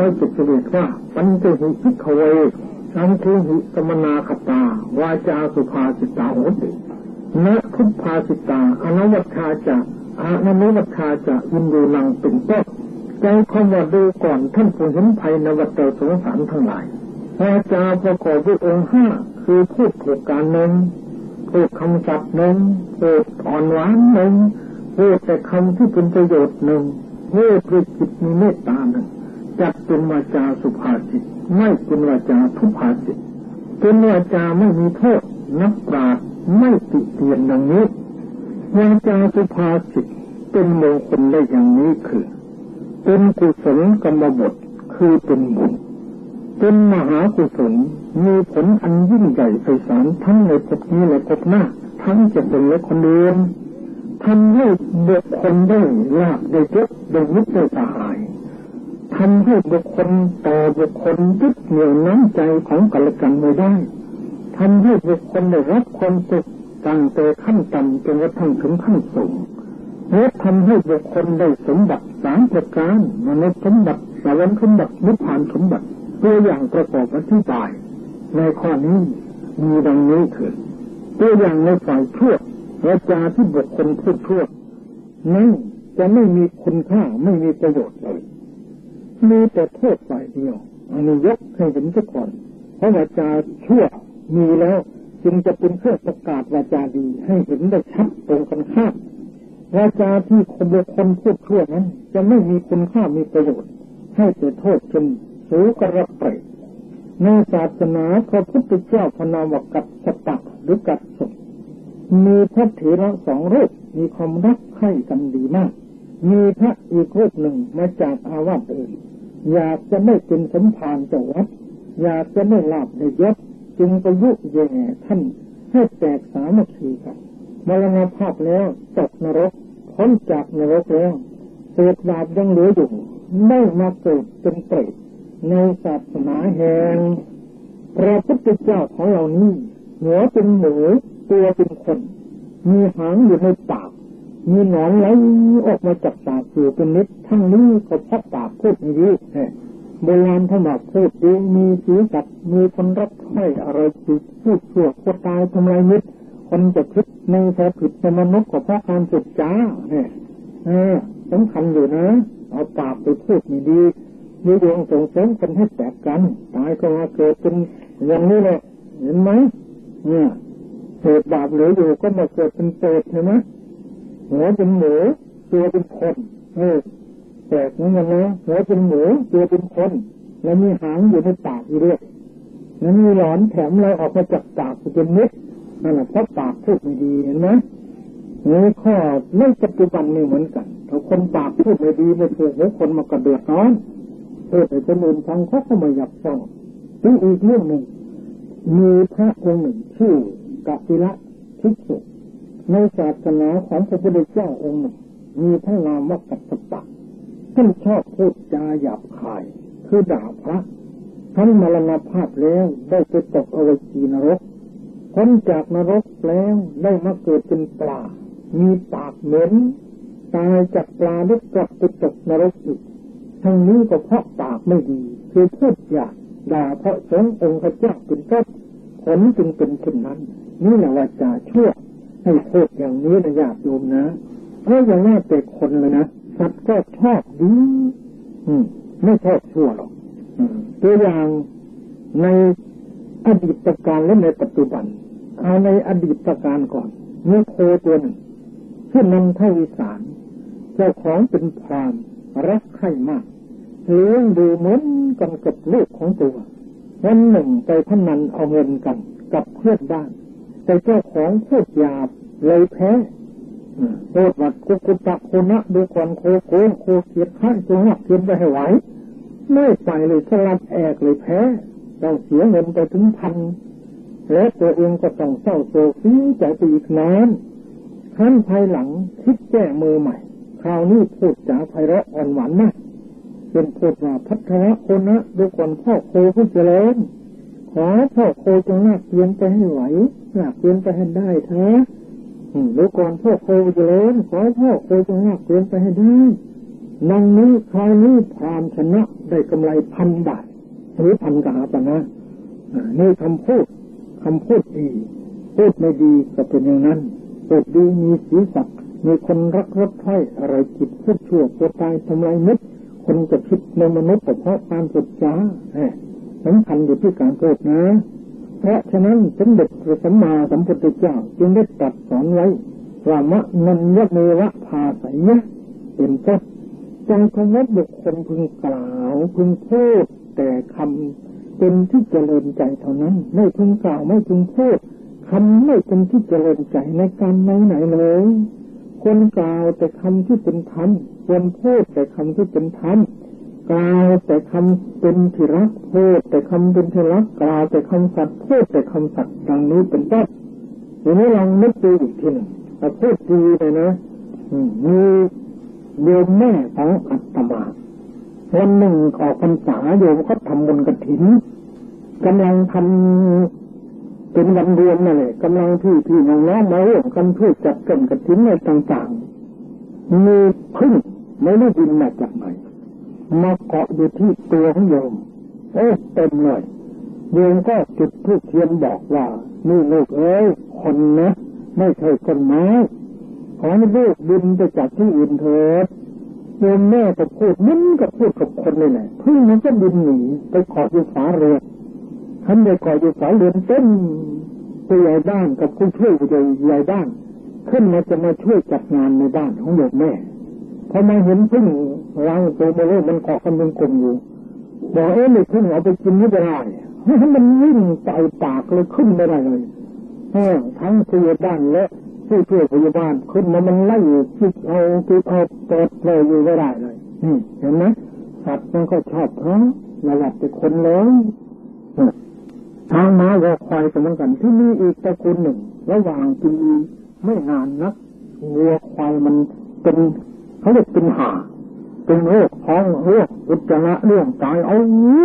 271ว่าปัญจหิภิกขเวอันเทหิสมนาคตาวาจาสุภาษิตาโหติณทุพภาษิตาอนวัฏชาจะอนนุวัฏชาจะยินดูนังเป็นต้นใจความว่าดูก่อนท่านผู้เห็นภัยในวัฏสงสารทั้งหลายวาจาประกอบด้วยองค์5คือพูดถูกการหนึ่งพูดคำสัตย์หนึ่งพูดอ่อนหวานหนึ่งพูดแต่คำที่เป็นประโยชน์หนึ่งพูดด้วยจิตมีเมตตาหนึ่งจัดเป็นวาจาสุภาษิตไม่เป็นวาจาทุพภาษิตเป็นวาจาไม่มีโทษนักปราชญ์ไม่ติเตียนดังนี้วาจาสุภาษิตเป็นมงคลได้อย่างนี้คือเป็นกุศลกรรมบทคือเป็นบุญเป็นมหากุศลมีผลอันยิ่งใหญ่ไพศาลทั้งในภพนี้และภพหน้าทั้งจะเป็นและคนเดิมทำให้บุคคลได้ลาภได้ยศได้มิตรได้สหายทำให้บุคคลต่อบุคคลยึดเหนี่ยวน้ำใจของกันและกันไม่ได้ทำให้บุคคลได้รับความสุขตั้งแต่ขั้นต่ำจนกระทั่งถึงขั้นสูงและทำให้บุคคลได้สมบัติ3ประการมนุษย์สมบัติสวรรค์สมบัตินิพพานสมบัติตัวอย่างประกอบอธิบายในข้อนี้มีดังนี้คือตัวอย่างในฝ่ายชั่ววาจาที่บุคคลพูดชั่วนั้นจะไม่มีคุณค่าไม่มีประโยชน์เลยมีแต่โทษฝ่ายเดียวอันนี้ยกให้เห็นซะก่อนเพราะวาจาชั่วมีแล้วจึงจะเป็นเครื่องประกาศวาจาดีให้เห็นได้ชัดตรงกันข้ามวาจาที่คนบุคคลพูดชั่วนั้นจะไม่มีคุณค่ามีประโยชน์ให้แต่โทษจนสูกระเปรตในศาสนาพระพุทธเจ้าพระนามว่ากัสสปะหรือกัสสปมีพระเถระ2รูปมีความรักใคร่กันดีมากมีพระอีกรูปหนึ่งมาจากอาวาสอื่นอยากจะไม่เป็นสมภารเจ้าวัดอยากจะไม่ลาภในยศจึงไปยุแย่ท่านให้แตกสามัคคีกันมรณภาพแล้วตกนรกพ้นจากนรกแล้วเกิดบาปยังเหลืออยู่ได้มาเกิดเป็นเปรตในศาสนาแห่งพระพุทธเจ้าของเรานี้หัวเป็นหมูตัวเป็นคนมีหางอยู่ในปากมีหนอนไหลออกมาจากปากอยู่เป็นนิดทั้งนี้ก็เพราะปากพูดอย่างนี้โบราณท่านบอกพูดดีมีศีรษะมีคนรักใคร่อะไรจิตพูดชั่วพูดตายทำลายมิตรคนจะคิดในแท้ผิดในมนุษย์ก็เพราะการสุดจ้าเนี่ยสำคัญอยู่นะเอาปากไปพูดไม่ดีมีดวงส่งเสริมกันให้แตกกันตายก็มาเกิดเป็นอย่างนี้แหละเห็นไหมเนี่ยเกิดบาปเหลืออยู่ก็มาเกิดเป็นเปรตใช่ไหมหัวเป็นหมูตัวเป็นคนแปลกเหมือนกันนะหัวเป็นหมูตัวเป็นคนแล้วมีหางอยู่ในปากอยู่ด้วยนั้นมีหลอนแถมอะไรออกมาจากปากเป็นเม็ดนั่นแหละเพราะปากพูดไม่ดีเห็นไหมนี่ข้อในปัจจุบันนี่เหมือนกันถ้าคนปากพูดไม่ดีไม่ถูกแล้วคนมากระเดือดร้อนพูดให้คนอื่นฟังเขาก็ไม่อยากฟังถึงอีกเรื่องหนึ่งมีพระองค์หนึ่งชื่อกัปปิละภิกษุในศาสนาของพระพุทธเจ้าองค์หนึ่งมีพระนามว่ากัสสปะท่านชอบพูดจาหยาบคายคือด่าพระท่านมรณภาพแล้วได้ไปตกอเวจีนรกพ้นจากนรกแล้วได้มาเกิดเป็นปลามีปากเหม็นตายจากปลาได้กลับไปตกนรกอีกทั้งนี้ก็เพราะปากไม่ดีคือพูดหยาบด่าพระสงฆ์องค์พระเจ้าเป็นต้นผลจึงเป็นเช่นนั้นนี่แหละวาจาชั่วให้พูดอย่างนี้นะญาติโยมนะเพราะอย่างน่าแต่คนเลยนะสัตว์ก็ชอบดีไม่ชอบชั่วหรอกตัวอย่างในอดีตการและในปัจจุบันเอาในอดีตการก่อนมีโคตัวหนึ่งชื่อนันทวิสารเจ้าของเป็นพรามรักใคร่มากเลี้ยงดูเหมือนกันกับลูกของตัววันหนึ่งไปพนันเอาเงินกันกับเพื่อนบ้านแต่เจ้าของพูดหยาบเลยแพ้โทษวัดกุตะโคนะดูก่อนโคเกียรติข้างตัวหักเทียนไปให้ไหวไม่ไปเลยสลับแอกเลยแพ้ต้องเสียเงินไปถึงพันและตัวเองก็ต้องเศร้าโศกเสียใจไปอีกนานขั้นภายหลังคิดแก้มือใหม่คราวนี้พูดจาไพเราะอ่อนหวานมากเป็นพูดว่าพัฒนาโคนะดูก่อนพ่อโคผู้เจริญขอพ่อโคจงลากเตียนไปให้ไหวลากเตียนไปให้ได้เถอะดูก่อนพ่อโคผู้เจริญขอพ่อโคจงลากเตียนไปให้ได้นังนี้คราวนี้พรามชนะได้กำไร1,000 บาทหรือ1,000 กหาปณะนี่คำพูดดีพูดไม่ดีก็เป็นอย่างนั้นพูดดีมีศีรษะมีคนรักรสไถ่อะไรจิตพูดชั่วตัวตายทำลายมิตรคนจะคิดในมนุษย์เพราะการพูดจาสำคัญอยู่ที่การพูดนะเพราะฉะนั้นสมเด็จพระสัมมาสัมพุทธเจ้าจึงได้ตรัสสอนไว้ว่ามะนัญญเมวะภาสัยยะเป็นต้นจงเคารพบุคคลพึงกล่าวพึงพูดแต่คำเป็นที่เจริญใจเท่านั้นไม่พึงกล่าวไม่พึงพูดคำไม่เป็นที่เจริญใจในการไหนเลยควรกล่าวแต่คำที่เป็นธรรมควรพูดแต่คำที่เป็นธรรมกล่าวแต่คำเป็นที่รักพูดแต่คำเป็นที่รักกล่าวแต่คำสัตย์พูดแต่คำสัตย์ดังนี้เป็นต้นอย่างนี้ลองนึกดูอีกทีหนึ่งแต่พูดดีเลยนะมีโยมแม่ของอาตมาวันหนึ่งออกพรรษาโยมก็ทำบุญกฐินกำลังทำเป็นวันเดือนนั่นแหละกำลังพี่น้องมาร่วมกันช่วยจัดเก็บกฐินในต่างๆมีพึ่งไม่รู้บินมาจากไหนมาเกาะอยู่ที่ตัวของโยมเต็มเลยโยมก็จุดธูปเทียนบอกว่านี่ลูกคนนะไม่ใช่คนไม้ขอให้ลูกบินไปจากที่อื่นเถิดโยมแม่ก็พูดมันก็พูดกับคนเลยแหละพึ่งมันก็บินหนีไปเกาะอยู่ฝาเรือนท่านไปเกาะอยู่ฝาเรือนเต้นผู้ใหญ่บ้านกับผู้ช่วยผู้ใหญ่บ้านขึ้นมาจะมาช่วยจัดงานในบ้านของโยมแม่พอมาเห็นพึ่งรังตัวเบลอมันเกาะกันเป็นกลุ่มอยู่บอกไม่พึ่งเอาไปกินไม่ได้มันวิ่งไต่ปากเลยขึ้นไม่ได้เลยทั้งผู้ใหญ่บ้านและผู้ช่วยผู้ใหญ่บ้านขึ้นมามันไล่จิกเอาเปิดเลยอยู่ไม่ได้เลยเห็นไหมสัตว์มันก็ชอบเพราะระดับแต่คนเลยทางม้าวัวควายก็เหมือนกันที่นี่อีกตระกูลหนึ่งระหว่างปีไม่นานนักวัวควายมันเป็นเขาเรียกเป็นห่าเป็นโรคท้องโรคอุจจาระเรื่องตายเอา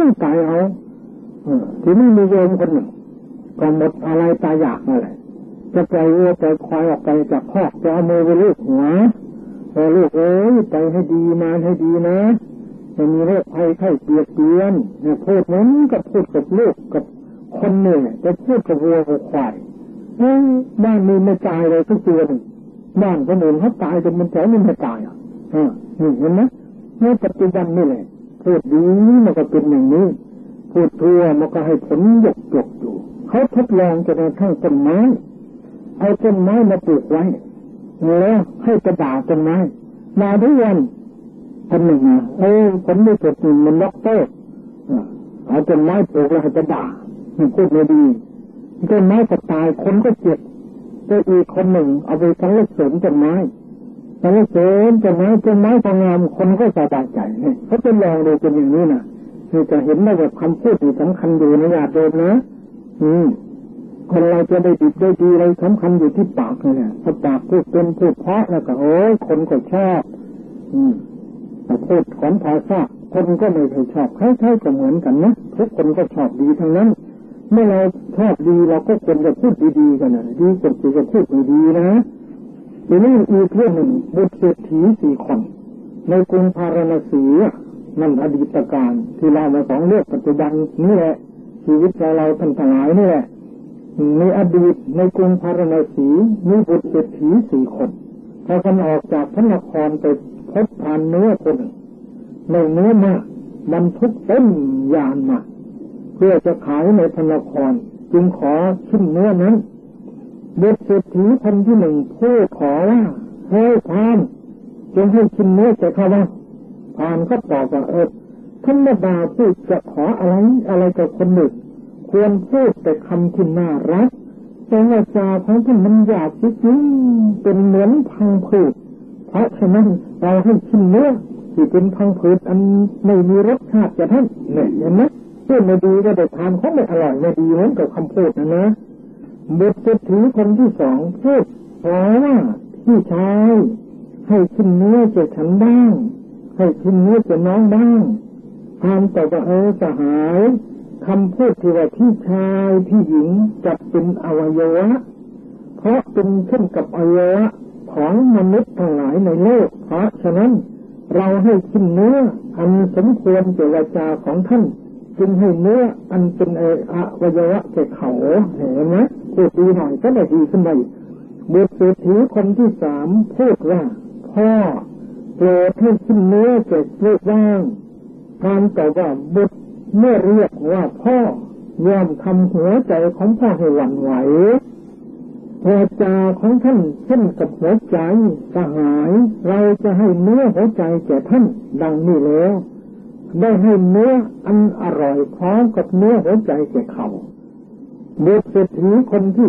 ที่นี่มีโยมคนหนึ่งก็หมดอะไรตายอยากอะไรจะปล่อยวัวปล่อยควายออกไปจากคอกจะเอามือไปลูบหัวลูกไปให้ดีมาให้ดีนะจะมีโรคภัยไข้เบียดเบียนเนี่ยพูดนั้นกับพูดกับลูกกับคนหนึ่งจะพูดกับวัวกับควายบ้านนี้ไม่ตายเลยสักตัวหนึ่งบ้านคนอื่นเขาตายจนมันแถวนี้ไม่ตายนี่เห็นไหมในปัจจุบันนี่แหละพูดดีมันก็เป็นอย่างนี้พูดทั่วมันก็ให้ผลหยกอยู่เขาทดลองจนกระทั่งต้นไม้เอาต้นไม้มาปลูกไว้แล้วให้กระดาษต้นไม้มาทุกวันคนหนึ่งคนไม่จดมันล็อกเตอร์เอาต้นไม้ปลูกแล้วให้กระดาษมันพูดไม่ดีต้นไม้ก็ตายคนก็เจ็บก็อีกคนหนึ่งเอาไปสรรเสริญต้นไม้สรรเสริญต้นไม้พองามคนก็สบายใจเขาเป็นลองดูเป็นอย่างนี้นะนี่จะเห็นได้ว่าคำพูดที่สำคัญอยู่ในญาติโยมนะคนเราจะได้ดีได้ดีอะไรสำคัญอยู่ที่ปากเนี่ยถ้าปากพูดเป็นพูดเพราะแล้วก็คนก็ชอบแต่พูดขอนภาษาคนก็ไม่เคยชอบคล้ายๆก็เหมือนกันนะทุกคนก็ชอบดีทั้งนั้นเมื่อเราชอบดีเราก็ควรจะพูดดีๆกันนะดีกว่าจะพูดไม่ดีนะทีนี้อีกเรื่องหนึ่งบุตรเศรษฐี4 คนในกรุงพาราณสีนั่นอดีตการที่เรามา2 เรื่องปัจจุบันนี่แหละชีวิตเราท่านทั้งหลายนี่แหละในอดีตในกรุงพาราณสีมีบุตรเศรษฐี4 คนพอกันออกจากพระนครไปพบทานเนื้อคนในเนื้อมาบรรทุกเต็มยานมาเพื่อจะขายในพระนครจึงขอชิ้นเนื้อนั้นบุตรเศรษฐีคนที่ 1พูดขอว่าให้พานจงให้ชิ้นเนื้อแก่เขาว่าพานก็ตอบว่าธรรมดาพูดจะขออะไรกับคนหนึ่งควรพูดแต่คำที่น่ารักแต่ว่าจาของท่านมันหยาบจริงๆเป็นเหมือนพังผืดเพราะฉะนั้นเราให้ชิ้นเนื้อที่เป็นพังผืดอันไม่มีรสชาติจะท่านเนี่ยเห็นไหมพูดไม่ดีก็ได้ทานเขาไม่อร่อยไม่ดีเหมือนกับคำพูดนะบุตรเศรษฐีคนที่ 2พูดขอว่าพี่ชายให้ชิ้นเนื้อแก่ฉันบ้างให้ชิ้นเนื้อแก่น้องบ้างทานแต่ว่าสหายคำพูดที่ว่าพี่ชายพี่หญิงจับเป็นอวัยวะเพราะเป็นเช่นกับอวัยวะของมนุษย์ทั้งหลายในโลกเพราะฉะนั้นเราให้ชิ้นเนื้ออันสมควรแก่วาจาของท่านจึงให้เนื้ออันเป็นอวัยวะแก่เขาเห็นไหมพูดดีหน่อยก็ได้ดีขึ้นไปบุตรเศรษฐีคนที่ 3พูดว่าพ่อโปรดให้ชิ้นเนื้อแก่ลูกบ้างการตอบว่าบุตรเมื่อเรียกว่าพ่อย่อมทำหัวใจของพ่อให้หวั่นไหววาจาของท่านเช่นกับหัวใจสหายเราจะให้เนื้อหัวใจแก่ท่านดังนี้แล้วได้ให้เนื้ออันอร่อยพร้อมกับเนื้อหัวใจแก่เขาบุตรเศรษฐีคนที่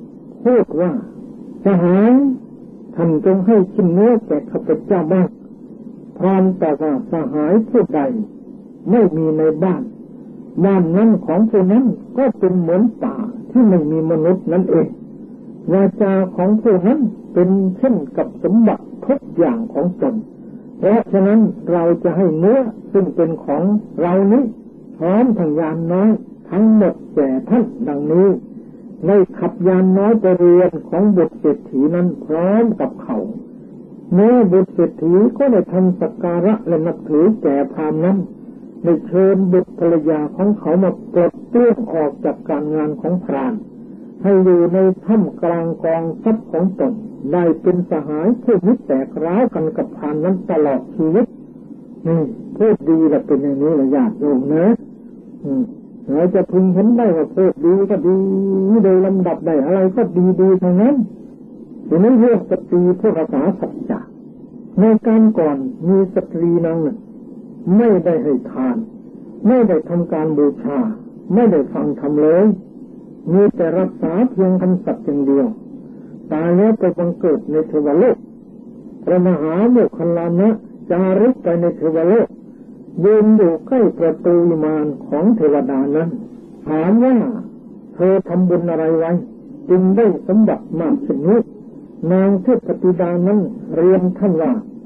4พูดว่าสหายท่านจงให้ชิ้นเนื้อแก่ข้าพเจ้าบ้างพร้อมแต่ว่าสหายผู้ใดไม่มีในบ้านนั้นของผู้นั้นก็เป็นเหมือนป่าที่ไม่มีมนุษย์นั่นเองวาจาของผู้นั้นเป็นเช่นกับสมบัติทุกอย่างของตนเพราะฉะนั้นเราจะให้เนื้อซึ่งเป็นของเรานี้พร้อมทั้งยานน้อยทั้งหมดแก่ท่านดังนี้ในขับยานน้อยไปเรือนของบุตรเศรษฐีนั้นพร้อมกับเขาเมื่อบุตรเศรษฐีก็ได้ทำสักการะและนับถือแก่พราหมณ์นั้นได้เชิญบุตรภรรยาของเขามาปลดเปลื้องออกจากการงานของพรานให้อยู่ในถ้ำกลางกองทรัพย์ของตนได้เป็นสหายผู้มิตรแตกร้าวกันกับพรานนั้นตลอดชีวิตนี่พูดดีและเป็นอย่างนี้ละญาติโยมนะเราจะพึงเห็นได้ว่าพูดดีก็ดีโดยลำดับได้อะไรก็ดีๆทั้งนั้นดังนั้นเรื่องสตรีผู้รักษาสัจจะในการก่อนมีสตรีนางหนึ่งไม่ได้ให้ทานไม่ได้ทำการบูชาไม่ได้ฟังธรรมเลยมีแต่รักษาเพียงคำสัตย์อย่างเดียวตายแล้วไปบังเกิดในเทวโลกพระมหาโมคคัลลานะจาริกไปในเทวโลกยืนอยู่ใกล้ประตูวิมานของเทวดานั้นถามว่าเธอทำบุญอะไรไว้จึงได้สมบัติมากเช่นนี้นางเทพธิดานั้นเรียนท่านว่า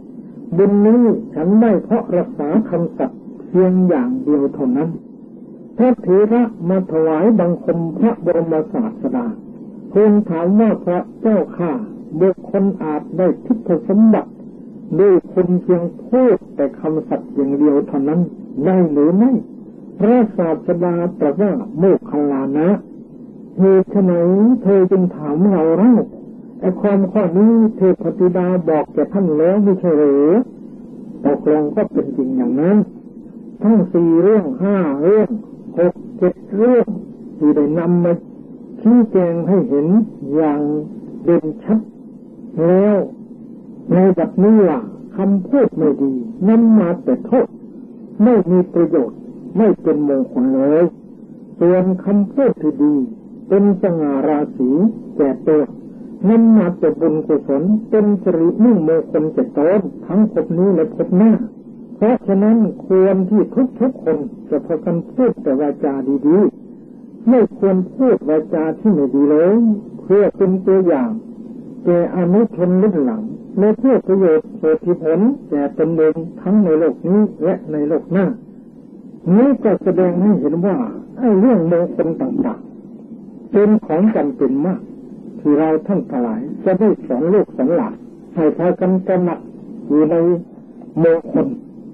บุญนี้ฉันได้เพราะรักษาคำสัตย์เพียงอย่างเดียวเท่านั้นพระเถระมาถวายบังคมพระบรมศาสดาทูลถามว่าพระเจ้าข้าบุคคลอาจได้ทิพยสมบัติด้วยคนเพียงพูดแต่คำสัตย์อย่างเดียวเท่านั้นได้หรือไม่พระศาสดาตรัสว่าโมคคัลลานะเหตุไฉนเธอจึงถามเราเล่าไอ้ความข้อนี้เทพธิดาบอกแก่ท่านแล้วไม่ใช่หรือตกลงก็เป็นจริงอย่างนั้นทั้ง4 เรื่อง5 เรื่อง6 7 เรื่องที่ได้นำมาชี้แจงให้เห็นอย่างเด่นชัดแล้วในบัดนี้ว่าคำพูดไม่ดีนำมาแต่โทษไม่มีประโยชน์ไม่เป็นมงคลเลยส่วนคำพูดที่ดีเป็นสง่าราศีแก่ตัวนำมาแต่บุญกุศลเป็นสิริมุ่งมงคลแก่ตนทั้งภพนี้และภพหน้าเพราะฉะนั้นควรที่ทุกคนจะพากันพูดแต่วาจาดีๆไม่ควรพูดวาจาที่ไม่ดีเลยเพื่อเป็นตัวอย่างแก่อนุชนรุ่นหลังและเพื่อประโยชน์โสติผลแก่ตนเองทั้งในโลกนี้และในโลกหน้านี้ก็แสดงให้เห็นว่าไอ้เรื่องมงคลต่างๆเป็นของจำเป็นมากที่เราท่านทั้งหลายจะได้สอนลูกสอนหลานให้พากันตระหนักอยู่ในมงคล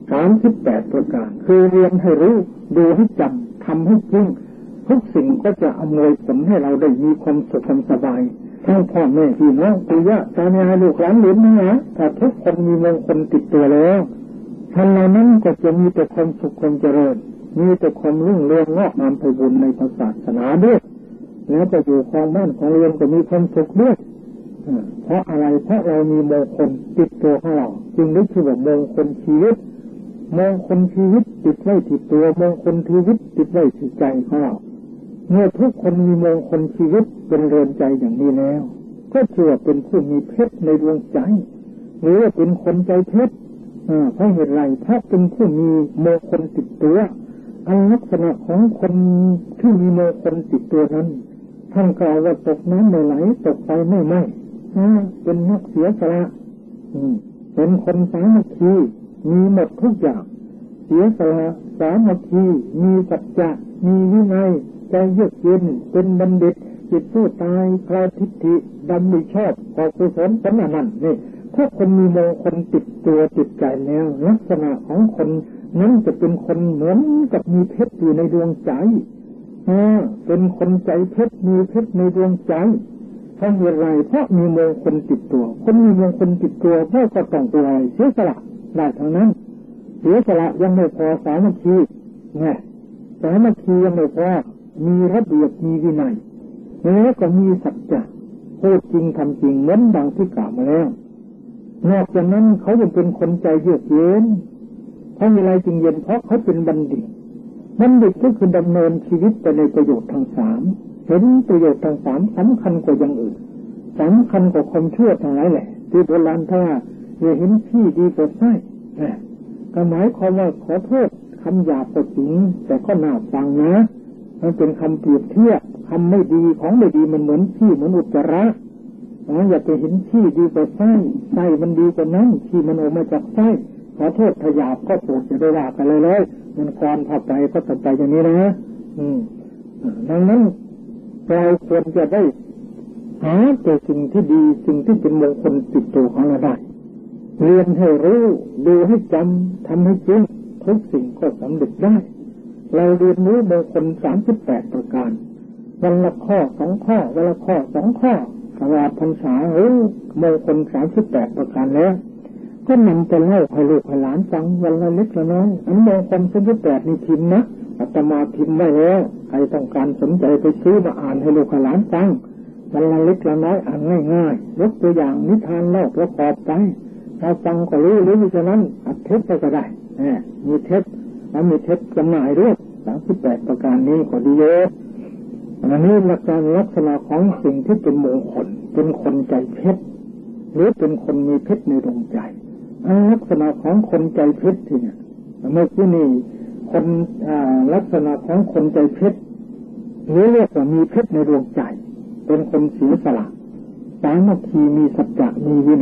38 ประการคือเรียนให้รู้ดูให้จำทำให้จริงทุกสิ่งก็จะอำนวยผลให้เราได้มีความสุขความสบายทั้งพ่อแม่พี่น้องปู่ย่าตายายลูกหลานเหลนนะถ้าทุกคนมีมงคลติดตัวแล้วท่านเหล่านั้นก็จะมีแต่ความสุขความเจริญมีแต่ความรุ่งเรืองงอกงามไพบูลย์ในศาสนาด้วยแล้วก็อยู่ครองบ้านของเรือนก็มีความสุขด้วยเพราะอะไรเพราะเรามีมงคลติดตัวของเราจึงได้ชื่อว่ามงคลชีวิตมงคลชีวิตติดไว้ที่ตัวมงคลชีวิตติดไว้ที่ใจของเราเมื่อทุกคนมีมงคลชีวิตเป็นเรือนใจอย่างนี้แล้วก็เชื่อเป็นผู้มีเพชรในดวงใจหรือว่าเป็นคนใจเพชรเพราะเหตุไรเพราะเป็นผู้มีมงคลติดตัวอันลักษณะของคนที่มีมงคลติดตัวนั้นท่านกล่าวว่าตกน้ำไม่ไหลตกไฟไม่ไหม้เป็นนักเสียสละเป็นคนสามัคคีมีหมดทุกอย่างเสียสละสามัคคีมีสัจจะมีวินัยใจเยือกเย็นเป็นบัณฑิตจิตสู้ตายคลายทิฏฐิดำไม่ชอบก่อกุศลผลนั้นนี่ถ้าคนมีมงคลติดตัวติดใจแล้วลักษณะของคนนั้นจะเป็นคนเหมือนกับมีเพชรอยู่ในดวงใจเป็นคนใจเพชรมีเพชรในดวงใจเพราะเหตุไรเพราะมีมงคลติดตัวคนมีมงคลติดตัวเพราะก็ต้องตัวเสียสละได้ทั้งนั้นเสียสละยังไม่พอสามัคคีสามัคคียังไม่พอมีระเบียบมีวินัยแล้วก็มีสัจจะพูดจริงทำจริงเหมือนดังที่กล่าวมาแล้วนอกจากนั้นเขายังเป็นคนใจเยือกเย็นเพราะอะไรจึงเย็นเพราะเขาเป็นบัณฑิตก็คือดำเนินชีวิตไปในประโยชน์ทั้ง3เห็นประโยชน์ทั้ง3สำคัญกว่าอย่างอื่นสำคัญกว่าความชั่วทั้งหลายแหละที่โบราณท่าอย่าเห็นพี่ดีกว่าไส้ก็หมายความว่าขอโทษคำหยาบก็จริงแต่ก็น่าฟังนะมันเป็นคำเปรียบเทียบคำไม่ดีของไม่ดีมันเหมือนขี้เหมือนอุจจาระอย่าไปเห็นขี้ดีกว่าไส้มันดีกว่านั้นขี้มันออกมาจากไส้ขอโทษถ้าหยาบก็โปรดอย่าได้ว่ากันเลยมันกรผ่าไปก็ต่อไปอย่างนี้นะดังนั้นเราควรจะได้หาแต่สิ่งที่ดีสิ่งที่เป็นมงคลติดตัวของเราได้เรียนให้รู้ดูให้จำทำให้จริงทุกสิ่งก็สำเร็จได้เราเรียนรู้มงคล38 ประการวันละข้อ2 ข้อวันละข้อ2 ข้อตลอดพรรษารู้มงคล38 ประการแล้วก็นำไปเล่าให้ลูกให้หลานฟังวันละเล็กละน้อยอันมงคล38นี่พิมพ์นะอาตมาพิมพ์ไว้แล้วใครต้องการสนใจไปซื้อมาอ่านให้ลูกให้หลานฟังวันละเล็กละน้อยอ่านง่ายๆยกตัวอย่างนิทานเล่าประกอบไปถ้าฟังก็รู้หรือมิฉะนั้นอัดเทปก็ได้มีเทปแล้วมีเทปจำหน่ายด้วย38 ประการนี้ก็ดีเยอะอันนี้ลักษณะของสิ่งที่เป็นมงคลเป็นคนใจเพชรหรือเป็นคนมีเพชรในดวงใจลักษณะของคนใจเพชรที่เนี่ยเมื่อกี้นี่คนลักษณะของคนใจเพชรหรือเรียกว่ามีเพชรในดวงใจเป็นคนเสียสละสามัคคีมีสัจจะมีวินัย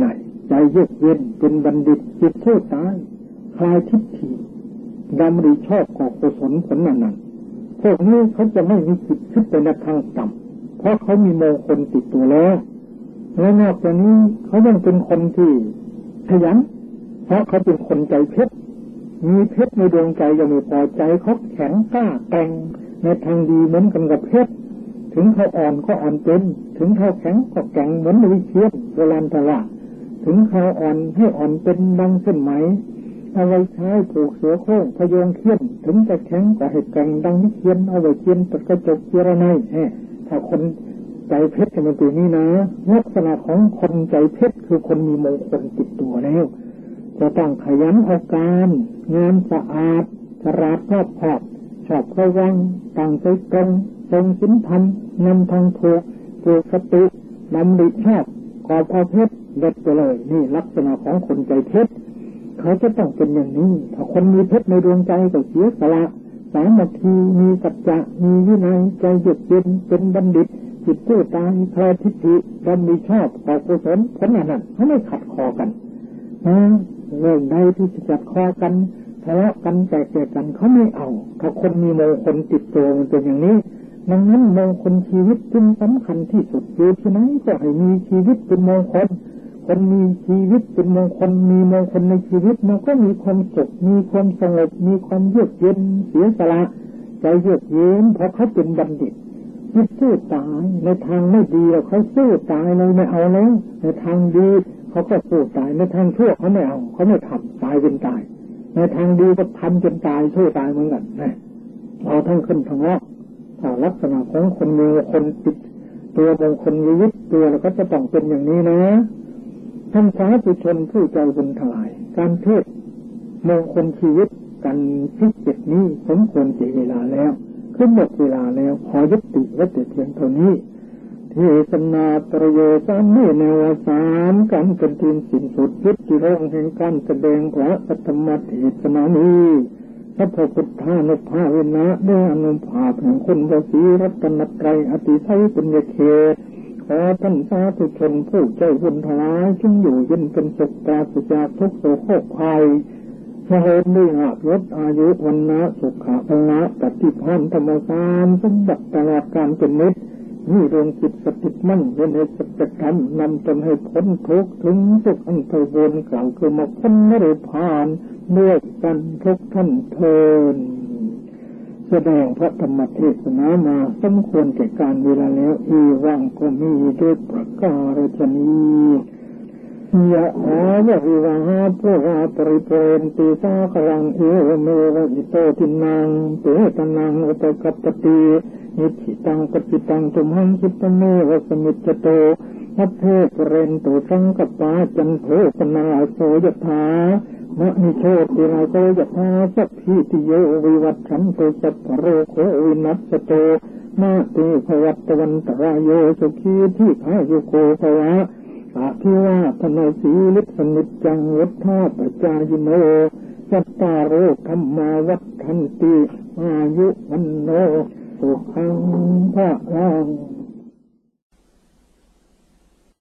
ใจเยือกเย็นเป็นบัณฑิตจิตสู้ตายคลายทิฏฐิดำริชอบก่อกุศลผลนั้นพวกนี้เขาจะไม่มีจิตคิดไปในทางต่ำเพราะเขามีมงคลติดตัวแล้วและนอกจากนี้เขายังเป็นคนที่ขยันเพราะเขาเป็นคนใจเพชรมีเพชรในดวงใจยังไม่พอใจเขาแข็งกล้าแกร่งในทางดีเหมือนกันกับเพชรถึงเขาอ่อนก็อ่อนเป็นถึงเขาแข็งก็แข็งเหมือนวิเชียรโบราณตลาดถึงเขาอ่อนให้อ่อนเป็นดังเส้นไหมเอาไว้ใช้ผูกเสือโคร่งพยงเขี้ยนถึงจะแข็งก็ให้แข็งดังวิเชียรเอาไว้เชียนตัดกระจกเจรไนถ้าคนใจเพชรจะเป็นตัวนี้นะลักษณะของคนใจเพชรคือคนมีมงคลติดตัวแล้วจะต้องขยันเอาการงานสะอาดฉลาดรอบคอบชอบระวังตั้งใจตรงทรงศีลธรรมนำทางถูกปลูกสตินำดิชอบกอบเอาเพชรเด็ดไปเลยนี่ลักษณะของคนใจเพชรเขาจะต้องเป็นอย่างนี้ถ้าคนมีเพชรในดวงใจก็เสียสละสามัคคีมีสัจจะมีวินัยใจเยือกเย็นเป็นบัณฑิตจิตสู้ตายคลายทิฏฐิดำริชอบก่อกุศลผลนั้นเขาไม่ขัดคอกันเรื่องใดที่จะจัดคอกันทะเลาะกันแตกแยกกันเขาไม่เอาถ้าคนมีมงคลติดตัวมันเป็นอย่างนี้ดังนั้นมงคลชีวิตจึงสำคัญที่สุดอยู่ที่ไหนก็ให้มีชีวิตเป็นมงคลคนมีชีวิตเป็นมงคลมีมงคลในชีวิตมันก็มีความสุขมีความสงบมีความเยือกเย็นเสียสละใจเยือกเย็นเพราะเขาเป็นบัณฑิตที่สู้ตายในทางไม่ดีเขาสู้ตายเลยไม่เอาแล้วในทางดีเขาก็สู้ตายในทางชั่วเขาไม่เอาเขาไม่ทำตายเป็นตายในทางดีก็ทำจนตายสู้ตายเหมือนกันนะเอาทั้งขึ้นทั้งล่องถ้าลักษณะของคนมีคนติดตัวมงคลยึดตัวแล้วก็จะต้องเป็นอย่างนี้นะท่านสาธุชนผู้ใจบุญทั้งหลายการเทศมงคลชีวิตกันพิจิตนี้สมควรเสียเวลาแล้วขึ้นหมดเวลาแล้วขอยุติไว้แต่เพียงเท่านี้เทศนาประโยชน์สามนี้แนวสามกันเป็นทีมสิ้นสุดยุติโรงแห่งการแสดงพระธรรมเทศนานี้พระพุทธานุภาเวนะด้วยอนุภาพแห่งคุณพระศรีรัตนตรัยอติไทยปุญญเขตขอท่านสาธุชนผู้ใจบุญทั้งหลายจงอยู่เย็นเป็นสุขปราศจากทุกโศกโรคภัยเจริญด้วยลาภยศอายุวันนะสุขะพละปฏิภาณธรรมสารสมบัติตลอดกาลเป็นนิจมีดวงจิตสถิตมั่นในสัจธรรมนำตนให้พ้นทุกข์ถึงสุขอันเทวนกล่าวคือมาพ้นไม่ได้ผ่านด้วยกันทุกท่านเทินแสดงพระธรรมเทศนามาสมควรแก่การเวลาแล้วอีวังก็มีด้วยประการฉนี้ยะหาวะริวะหาภวะปริเปนติสาครังเอวเมวะอิโตทินังเตตนังอุปกัปปตินิจิตังปฏิตังตุมหังคิปเมวะสมิจจโตมัทเทปเรนตุสังกปาจันโทปนาโสยถามะนิโชติราโกยถาสัพพิติโยวิวัตชันตุสัพพโรโควินัสโตนาเตภวัตวันตรายโยสุขีที่ขายุโกภวะอาภิวาทนาสีลิสนิจจังวัฏฐาปจายโนสัตตาโรธรรมาวัฏทันติอายุวันโนสุขังพระลัง